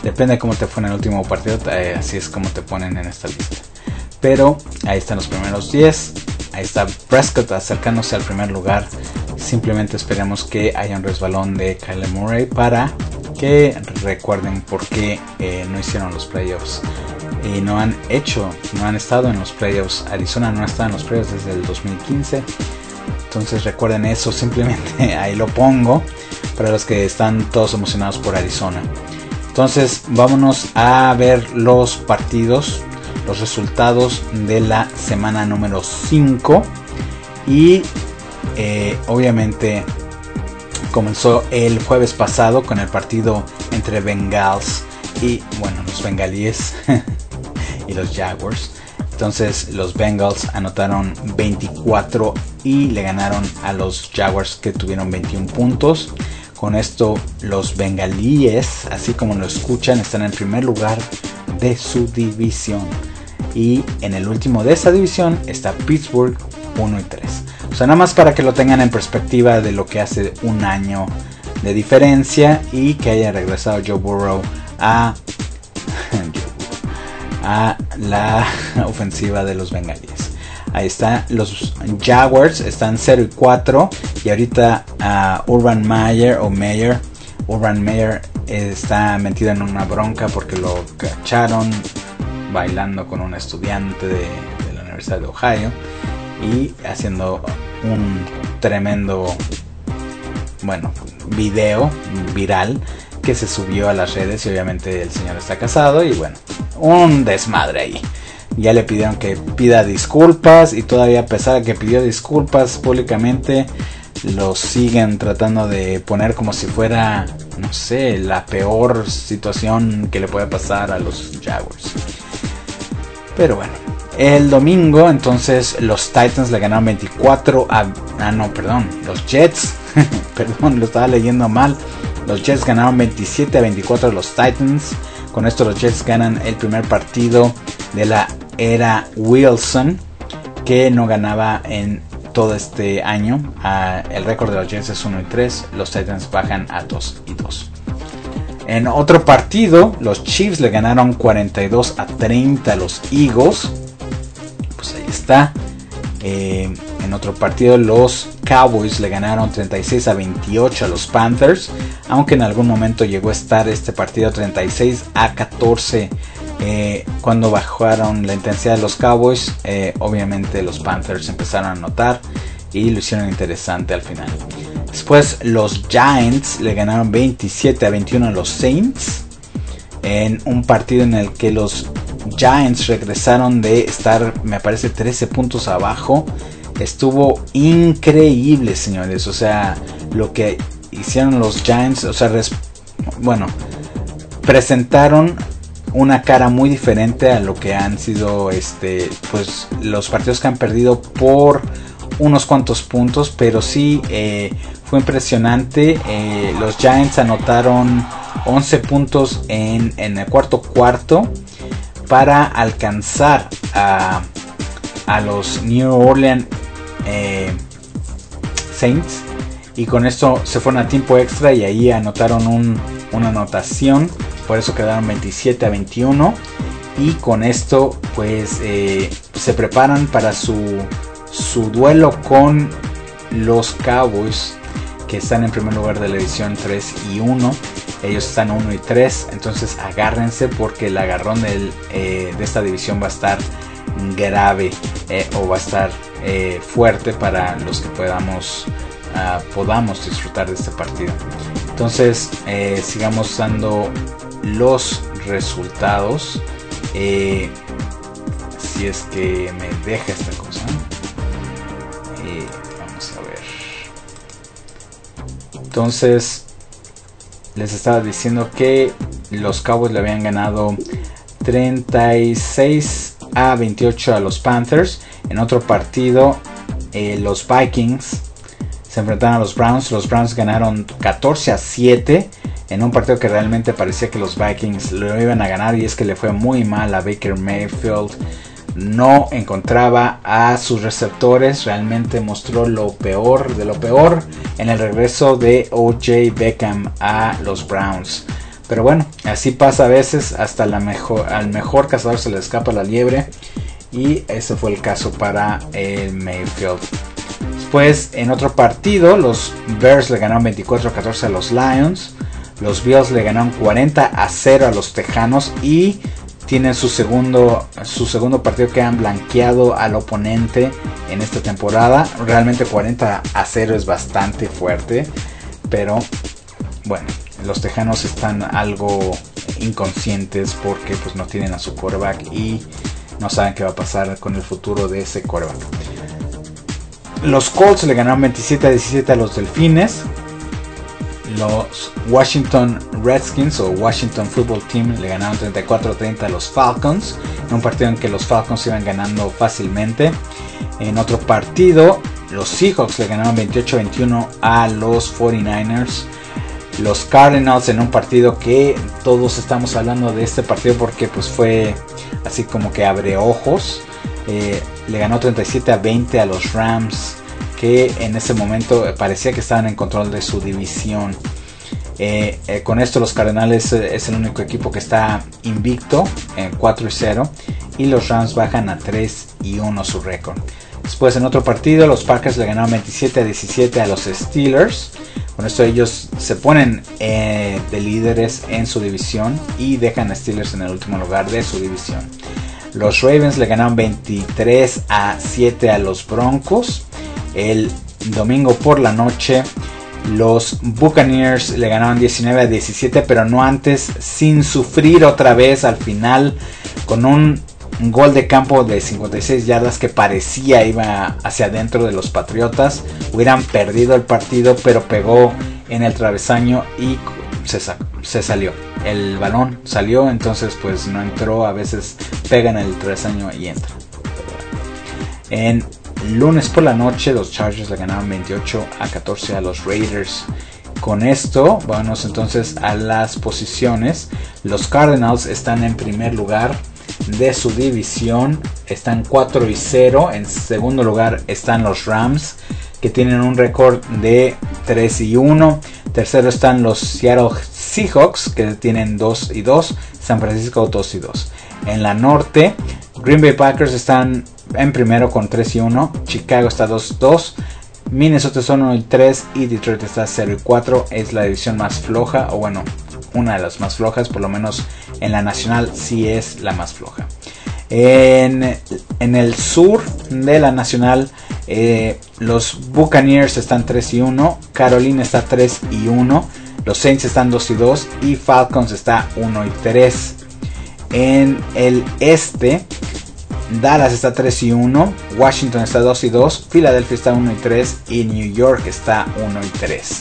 Depende de cómo te fue en el último partido, eh, así es como te ponen en esta lista. Pero ahí están los primeros diez. Ahí está Prescott acercándose al primer lugar. Simplemente esperemos que haya un resbalón de Kyler Murray para que recuerden por qué eh, no hicieron los playoffs. Y no han hecho, no han estado en los playoffs. Arizona no ha estado en los playoffs desde el dos mil quince. Entonces recuerden eso, simplemente ahí lo pongo para los que están todos emocionados por Arizona. Entonces vámonos a ver los partidos, los resultados de la semana número cinco. Y eh, obviamente comenzó el jueves pasado con el partido entre Bengals y, bueno, los bengalíes y los Jaguars. Entonces los Bengals anotaron veinticuatro y le ganaron a los Jaguars, que tuvieron veintiún puntos. Con esto los bengalíes, así como lo escuchan, están en primer lugar de su división. Y en el último de esa división está Pittsburgh, uno y tres. O sea, nada más para que lo tengan en perspectiva de lo que hace un año de diferencia y que haya regresado Joe Burrow a, a la ofensiva de los bengalíes. Ahí está, los Jaguars están cero y cuatro y ahorita uh, Urban Meyer o Meyer, Urban Meyer está metido en una bronca porque lo cacharon bailando con un estudiante de, de la Universidad de Ohio y haciendo un tremendo, bueno, video viral que se subió a las redes y obviamente el señor está casado y bueno, un desmadre ahí. Ya le pidieron que pida disculpas y todavía a pesar de que pidió disculpas públicamente lo siguen tratando de poner como si fuera, no sé, la peor situación que le puede pasar a los Jaguars. Pero bueno, el domingo entonces los Titans le ganaron veinticuatro a... Ah, no, perdón, los Jets. Perdón, lo estaba leyendo mal. Los Jets ganaron veintisiete a veinticuatro a los Titans. Con esto los Jets ganan el primer partido de la era Wilson, que no ganaba en todo este año. Uh, el récord de los Jets es uno y tres. Los Titans bajan a dos y dos. En otro partido, los Chiefs le ganaron cuarenta y dos a treinta a los Eagles. Pues ahí está. Eh, en otro partido, los Cowboys le ganaron treinta y seis a veintiocho a los Panthers. Aunque en algún momento llegó a estar este partido treinta y seis a catorce. Eh, cuando bajaron la intensidad de los Cowboys, eh, obviamente los Panthers empezaron a anotar y lo hicieron interesante al final. Después los Giants le ganaron veintisiete a veintiuno a los Saints, en un partido en el que los Giants regresaron de estar, me parece, trece puntos abajo. Estuvo increíble, señores. O sea, lo que hicieron los Giants, o sea, res- bueno, presentaron una cara muy diferente a lo que han sido este pues los partidos que han perdido por unos cuantos puntos, pero sí eh, fue impresionante. Eh, los Giants anotaron once puntos en, en el cuarto cuarto para alcanzar a, a los New Orleans eh, Saints, y con esto se fueron a tiempo extra y ahí anotaron un, una anotación. Por eso quedaron veintisiete a veintiuno. Y con esto pues eh, se preparan para su, su duelo con los Cowboys, que están en primer lugar de la división tres y uno. Ellos están uno y tres. Entonces agárrense porque el agarrón del, eh, de esta división va a estar grave eh, o va a estar eh, fuerte para los que podamos, uh, podamos disfrutar de este partido. Entonces eh, sigamos dando los resultados, eh, si es que me deja esta cosa. Eh, vamos a ver. Entonces les estaba diciendo que los Cowboys le habían ganado treinta y seis a veintiocho a los Panthers. En otro partido, eh, los Vikings se enfrentaron a los Browns. Los Browns ganaron catorce a siete en un partido que realmente parecía que los Vikings lo iban a ganar, y es que le fue muy mal a Baker Mayfield. No encontraba a sus receptores, realmente mostró lo peor de lo peor en el regreso de O J Beckham a los Browns. Pero bueno, así pasa a veces, hasta la mejor, al mejor cazador se le escapa la liebre. Y ese fue el caso para el Mayfield. Después, en otro partido, los Bears le ganaron veinticuatro a catorce a los Lions. Los Bills le ganaron cuarenta a cero a los Tejanos. Y tienen su segundo, su segundo partido que han blanqueado al oponente en esta temporada. Realmente cuarenta a cero es bastante fuerte. Pero bueno, los Tejanos están algo inconscientes porque pues no tienen a su quarterback y no saben qué va a pasar con el futuro de ese quarterback. Los Colts le ganaron veintisiete a diecisiete a los Delfines. Los Washington Redskins o Washington Football Team le ganaron treinta y cuatro a treinta a los Falcons. En un partido en que los Falcons iban ganando fácilmente. En otro partido, los Seahawks le ganaron veintiocho a veintiuno a los cuarenta y nueve ers. Los Cardinals en un partido que todos estamos hablando de este partido porque pues fue así como que abre ojos. Eh, le ganó treinta y siete a veinte a los Rams, que en ese momento parecía que estaban en control de su división. Eh, eh, con esto los Cardenales eh, es el único equipo que está invicto en cuatro y cero y los Rams bajan a tres y uno su récord. Después en otro partido los Packers le ganaron veintisiete a diecisiete a los Steelers. Con esto ellos se ponen eh, de líderes en su división y dejan a Steelers en el último lugar de su división. Los Ravens le ganaron veintitrés a siete a los Broncos. El domingo por la noche los Buccaneers le ganaron diecinueve a diecisiete, pero no antes, sin sufrir otra vez al final con un gol de campo de cincuenta y seis yardas que parecía iba hacia adentro de los Patriotas. Hubieran perdido el partido, pero pegó en el travesaño y se, se salió. El balón salió, entonces pues no entró. A veces pegan el travesaño y entra. En lunes por la noche los Chargers le ganaron veintiocho a catorce a los Raiders. Con esto vamos entonces a las posiciones. Los Cardinals están en primer lugar de su división, están cuatro y cero. En segundo lugar están los Rams, que tienen un récord de tres y uno. Tercero están los Seattle Seahawks, que tienen dos y dos. San Francisco dos y dos. En la norte, Green Bay Packers están en primero con tres y uno. Chicago está dos y dos. Minnesota son uno y tres. Y Detroit está cero y cuatro. Es la división más floja, o bueno, una de las más flojas, por lo menos en la nacional sí es la más floja. En, en el sur de la nacional, eh, los Buccaneers están tres y uno, Carolina está tres y uno, los Saints están dos y dos y Falcons está uno y tres. En el este, Dallas está tres y uno, Washington está dos y dos, Filadelfia está uno y tres y New York está uno y tres.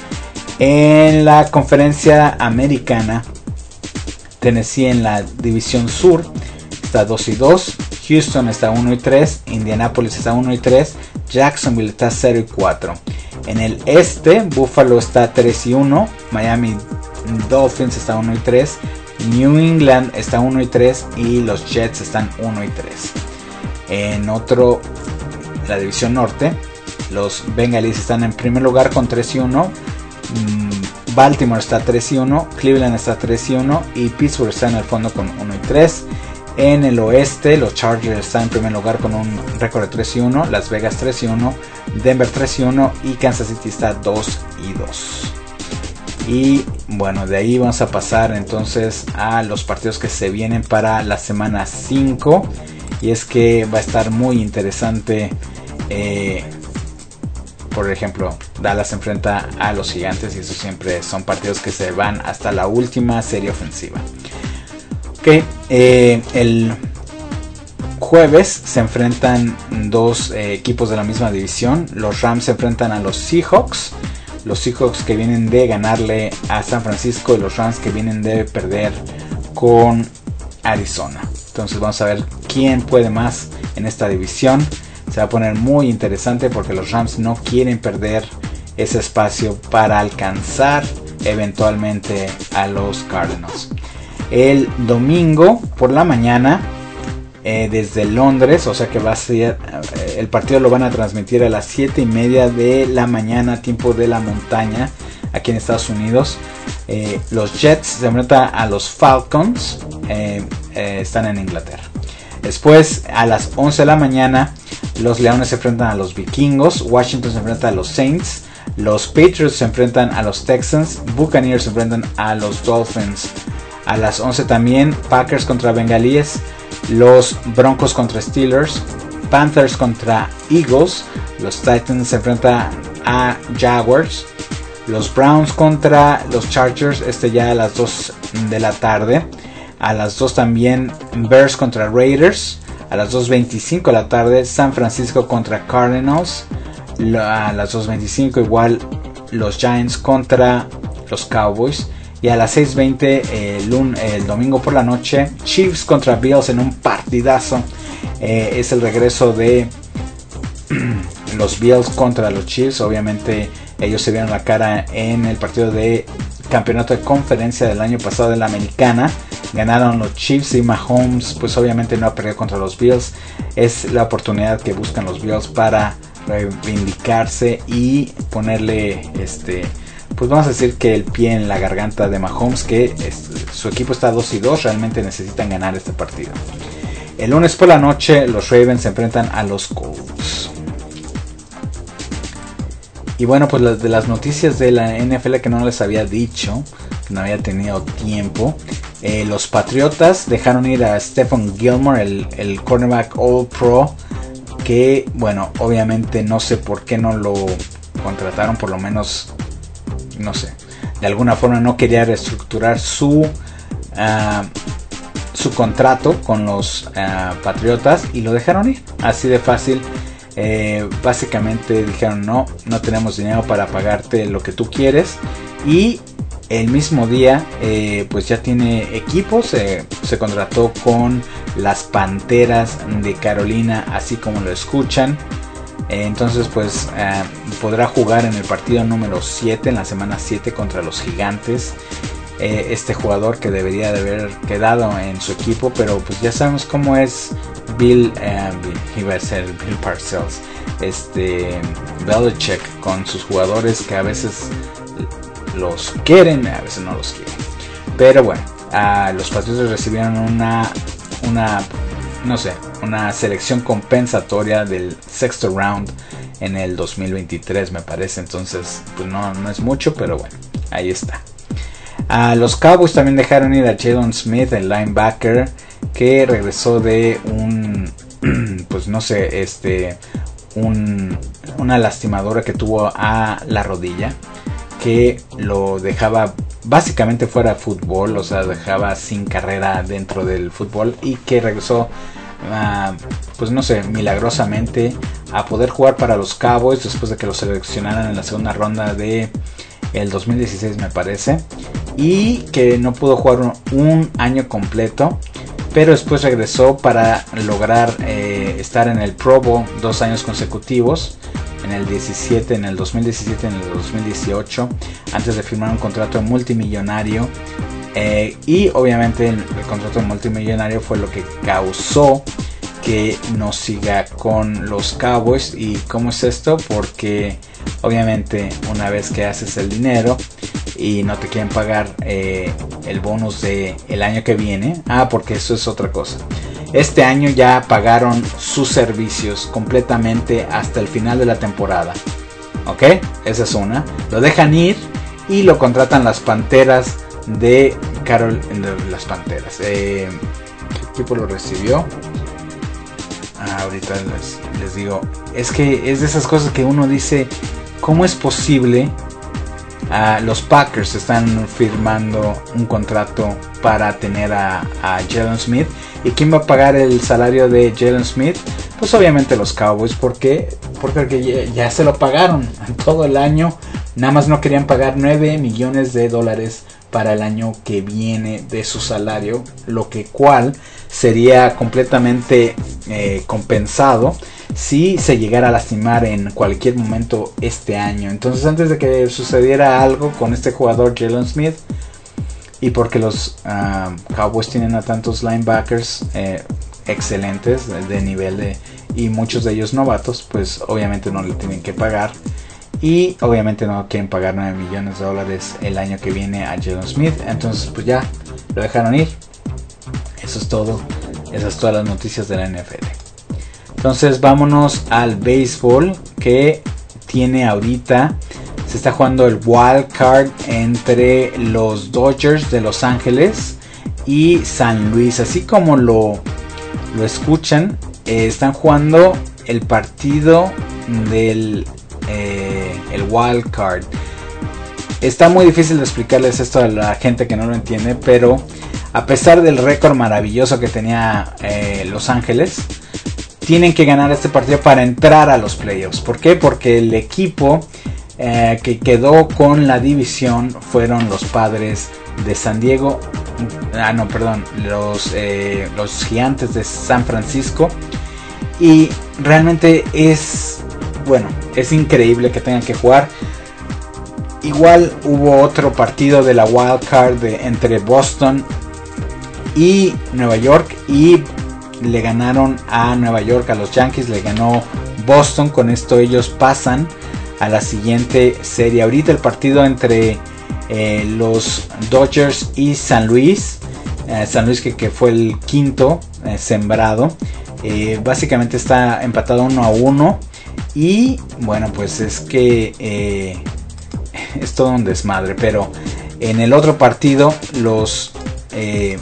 En la conferencia americana, Tennessee en la división sur está dos y dos, Houston está uno y tres, Indianapolis está uno y tres, Jacksonville está cero y cuatro. En el este, Buffalo está tres y uno, Miami Dolphins está uno y tres, New England está uno y tres y los Jets están uno y tres. En otro, la división norte, los Bengalis están en primer lugar con tres y uno, Baltimore está tres y uno, Cleveland está tres y uno y Pittsburgh está en el fondo con uno y tres. En el oeste, los Chargers están en primer lugar con un récord de tres y uno, Las Vegas tres y uno, Denver tres y uno y Kansas City está dos y dos. Y bueno, de ahí vamos a pasar entonces a los partidos que se vienen para la semana cinco. Y es que va a estar muy interesante. Eh, por ejemplo, Dallas enfrenta a los Gigantes y eso siempre son partidos que se van hasta la última serie ofensiva. Ok, eh, el jueves se enfrentan dos eh, equipos de la misma división. Los Rams se enfrentan a los Seahawks. Los Seahawks que vienen de ganarle a San Francisco y los Rams que vienen de perder con Arizona. Entonces vamos a ver quién puede más en esta división. Se va a poner muy interesante porque los Rams no quieren perder ese espacio para alcanzar eventualmente a los Cardinals. El domingo por la mañana, eh, desde Londres, o sea que va a ser, eh, el partido lo van a transmitir a las siete y media de la mañana, tiempo de la montaña. aquí en Estados Unidos. Eh, los Jets se enfrentan a los Falcons, eh, eh, están en Inglaterra. Después a las once de la mañana los Leones se enfrentan a los Vikingos, Washington se enfrenta a los Saints, los Patriots se enfrentan a los Texans, Buccaneers se enfrentan a los Dolphins. A las once también Packers contra Bengalíes, los Broncos contra Steelers, Panthers contra Eagles, los Titans se enfrentan a Jaguars, los Browns contra los Chargers, este ya a las dos de la tarde. A las dos también Bears contra Raiders. A las dos veinticinco de la tarde San Francisco contra Cardinals. A las dos veinticinco igual los Giants contra los Cowboys. Y a las seis veinte el, el domingo por la noche Chiefs contra Bills en un partidazo. Eh, es el regreso de los Bills contra los Chiefs. Obviamente ellos se vieron la cara en el partido de campeonato de conferencia del año pasado de la americana. Ganaron los Chiefs y Mahomes pues obviamente no ha perdido contra los Bills. Es la oportunidad que buscan los Bills para reivindicarse y ponerle este pues vamos a decir que el pie en la garganta de Mahomes, que es, su equipo está dos y dos, realmente necesitan ganar este partido. El lunes por la noche los Ravens se enfrentan a los Colts. Y bueno, pues las de las noticias de la N F L que no les había dicho, que no había tenido tiempo. Eh, los Patriotas dejaron ir a Stephon Gilmore, el, el cornerback All Pro, que bueno, obviamente no sé por qué no lo contrataron, por lo menos, no sé, de alguna forma no quería reestructurar su, uh, su contrato con los uh, Patriotas y lo dejaron ir, así de fácil. Eh, básicamente dijeron no, no tenemos dinero para pagarte lo que tú quieres, y el mismo día eh, pues ya tiene equipos, eh, se contrató con las Panteras de Carolina, así como lo escuchan. Eh, entonces pues eh, podrá jugar en el partido número siete, en la semana siete contra los Gigantes. Eh, este jugador que debería de haber quedado en su equipo, pero pues ya sabemos cómo es Bill, eh, Bill iba a ser Bill Parcells, este Belichick con sus jugadores, que a veces los quieren, a veces no los quieren. Pero bueno, uh, los Patriotas recibieron una, una, no sé, una selección compensatoria del sexto round en el dos mil veintitrés, me parece. Entonces, pues no, no es mucho, pero bueno, ahí está. Uh, los Cowboys también dejaron ir a Jalen Smith, el linebacker, que regresó de un, pues no sé, este, un, una lastimadura que tuvo a la rodilla, que lo dejaba básicamente fuera de fútbol, o sea, dejaba sin carrera dentro del fútbol, y que regresó, uh, pues no sé, milagrosamente a poder jugar para los Cowboys después de que lo seleccionaran en la segunda ronda de el dos mil dieciséis, me parece, y que no pudo jugar un, un año completo, pero después regresó para lograr eh, estar en el Pro Bowl dos años consecutivos, en el diecisiete, en el dos mil diecisiete, en el dos mil dieciocho, antes de firmar un contrato multimillonario. Eh, y obviamente el, el contrato multimillonario fue lo que causó que no siga con los Cowboys. ¿Y cómo es esto? Porque obviamente una vez que haces el dinero y no te quieren pagar eh, el bonus de el año que viene, ah, porque eso es otra cosa. Este año ya pagaron sus servicios completamente hasta el final de la temporada. ¿Ok? Esa es una. Lo dejan ir y lo contratan las Panteras de Carol. De las Panteras. Eh, ¿Qué equipo lo recibió? Ah, ahorita les, les digo. Es que es de esas cosas que uno dice, ¿cómo es posible? Uh, los Packers están firmando un contrato para tener a, a Jalen Smith. ¿Y quién va a pagar el salario de Jalen Smith? Pues obviamente los Cowboys. ¿Por qué? Porque ya, ya se lo pagaron todo el año. Nada más no querían pagar nueve millones de dólares para el año que viene de su salario, lo que cual sería completamente eh, compensado si se llegara a lastimar en cualquier momento este año. Entonces, antes de que sucediera algo con este jugador Jalen Smith, y porque los uh, Cowboys tienen a tantos linebackers eh, excelentes de nivel de, y muchos de ellos novatos, pues obviamente no le tienen que pagar. y obviamente no quieren pagar nueve millones de dólares el año que viene a Jalen Smith. Entonces pues ya lo dejaron ir. Eso es todo. Esas son todas las noticias de la N F L. Entonces vámonos al béisbol, que tiene ahorita, se está jugando el wild card entre los Dodgers de Los Ángeles y San Luis. Así como lo, lo escuchan, eh, están jugando el partido del eh, el wild card. Está muy difícil de explicarles esto a la gente que no lo entiende, pero a pesar del récord maravilloso que tenía eh, Los Ángeles, tienen que ganar este partido para entrar a los playoffs. ¿Por qué? Porque el equipo eh, que quedó con la división fueron los Padres de San Diego. Ah, no, perdón, los, eh, los Gigantes de San Francisco. Y realmente es, bueno, es increíble que tengan que jugar. Igual hubo otro partido de la wild card de, entre Boston y Nueva York, y le ganaron a Nueva York, a los Yankees, le ganó Boston. Con esto ellos pasan a la siguiente serie. Ahorita el partido entre eh, los Dodgers y San Luis, eh, San Luis que, que fue el quinto eh, sembrado, eh, básicamente está empatado uno a uno. Y bueno, pues es que eh, es todo un desmadre. Pero en el otro partido los eh,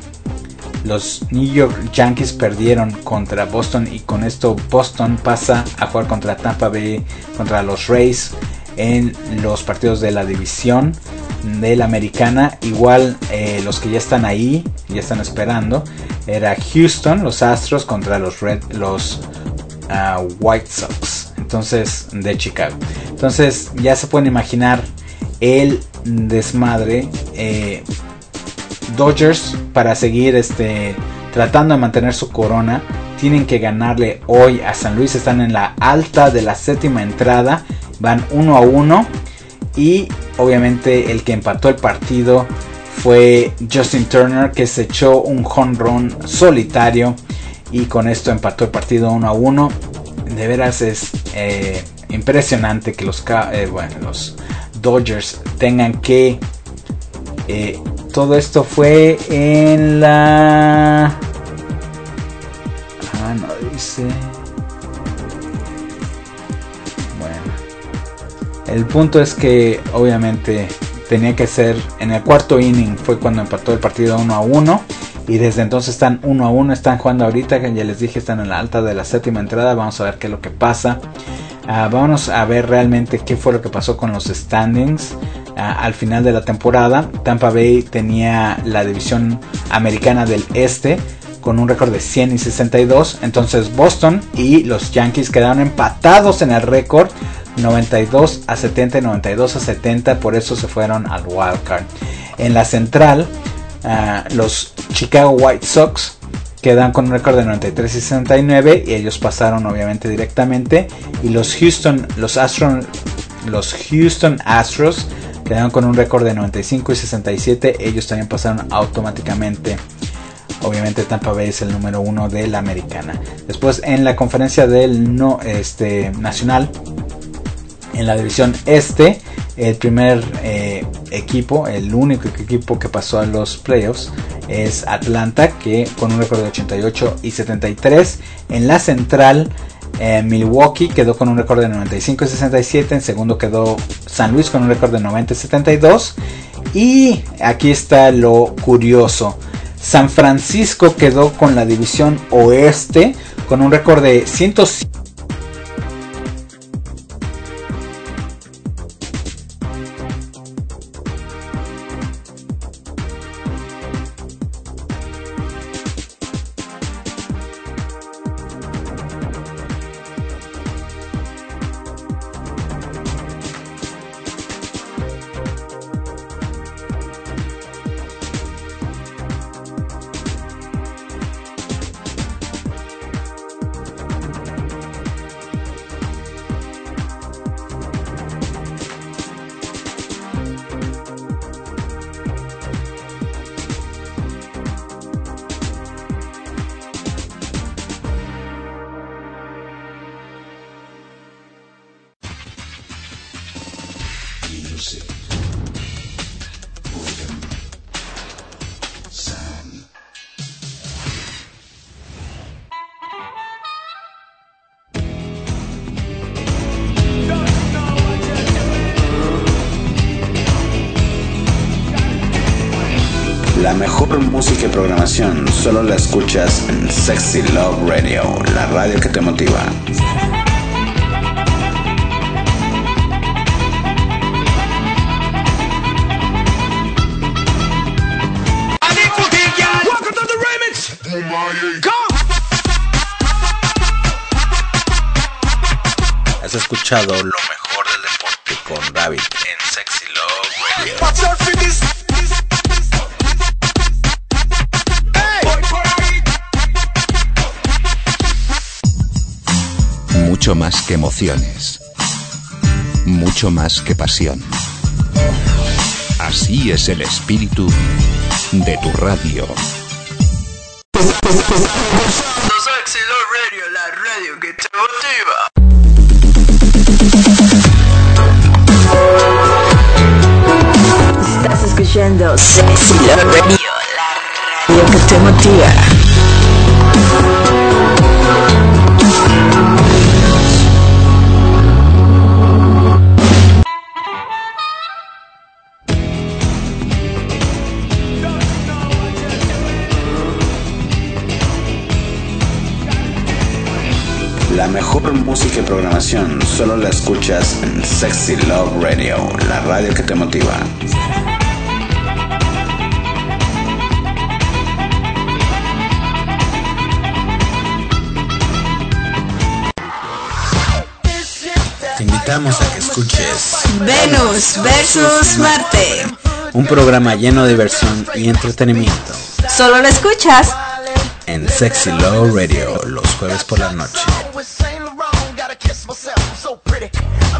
Los New York Yankees perdieron contra Boston, y con esto Boston pasa a jugar contra Tampa Bay, contra los Rays en los partidos de la división de la Americana. Igual eh, los que ya están ahí, ya están esperando, era Houston, los Astros contra los Red, los uh, White Sox, entonces de Chicago. Entonces ya se pueden imaginar el desmadre. eh, Dodgers, para seguir este, tratando de mantener su corona, tienen que ganarle hoy a San Luis. Están en la alta de la séptima entrada, van uno a uno, y obviamente el que empató el partido fue Justin Turner, que se echó un home run solitario, y con esto empató el partido uno a uno. De veras es eh, impresionante que los, eh, bueno, los Dodgers tengan que eh, todo esto fue en la... Ah, no dice... Bueno. El punto es que obviamente tenía que ser... En el cuarto inning fue cuando empató el partido uno a uno. Y desde entonces están uno a uno. Están jugando ahorita, que ya les dije, están en la alta de la séptima entrada. Vamos a ver qué es lo que pasa. Uh, vamos a ver realmente qué fue lo que pasó con los standings. Uh, al final de la temporada, Tampa Bay tenía la división americana del este con un récord de cien y sesenta y dos. Entonces Boston y los Yankees quedaron empatados en el récord, noventa y dos a setenta y noventa y dos a setenta. Por eso se fueron al wild card. En la central, uh, los Chicago White Sox quedan con un récord de noventa y tres y sesenta y nueve, y ellos pasaron obviamente directamente. Y los Houston, los Astros, los Houston Astros quedaron con un récord de noventa y cinco y sesenta y siete. Ellos también pasaron automáticamente. Obviamente Tampa Bay es el número uno de la americana. Después en la conferencia del no, este, nacional, en la división este, el primer eh, equipo, el único equipo que pasó a los playoffs es Atlanta, que con un récord de ochenta y ocho y setenta y tres. En la central, eh, Milwaukee quedó con un récord de noventa y cinco y sesenta y siete. En segundo quedó San Luis con un récord de noventa y setenta y dos. Y aquí está lo curioso: San Francisco quedó con la división oeste con un récord de ciento cinco. music. Boredom. Sand. La mejor música y programación solo la escuchas en Sexy Love Radio, la radio que te motiva. Has escuchado lo mejor del deporte con David en Sexy Love Radio. Mucho más que emociones, mucho más que pasión. Así es el espíritu de tu radio. Sexy Love Radio, la radio que te motiva. Estás escuchando Sexy Love Radio, la radio que te motiva. La mejor música y programación solo la escuchas en Sexy Love Radio, la radio que te motiva. Te invitamos a que escuches Venus versus Marte. un programa lleno de diversión y entretenimiento Solo lo escuchas en Sexy Love Radio los jueves por la noche.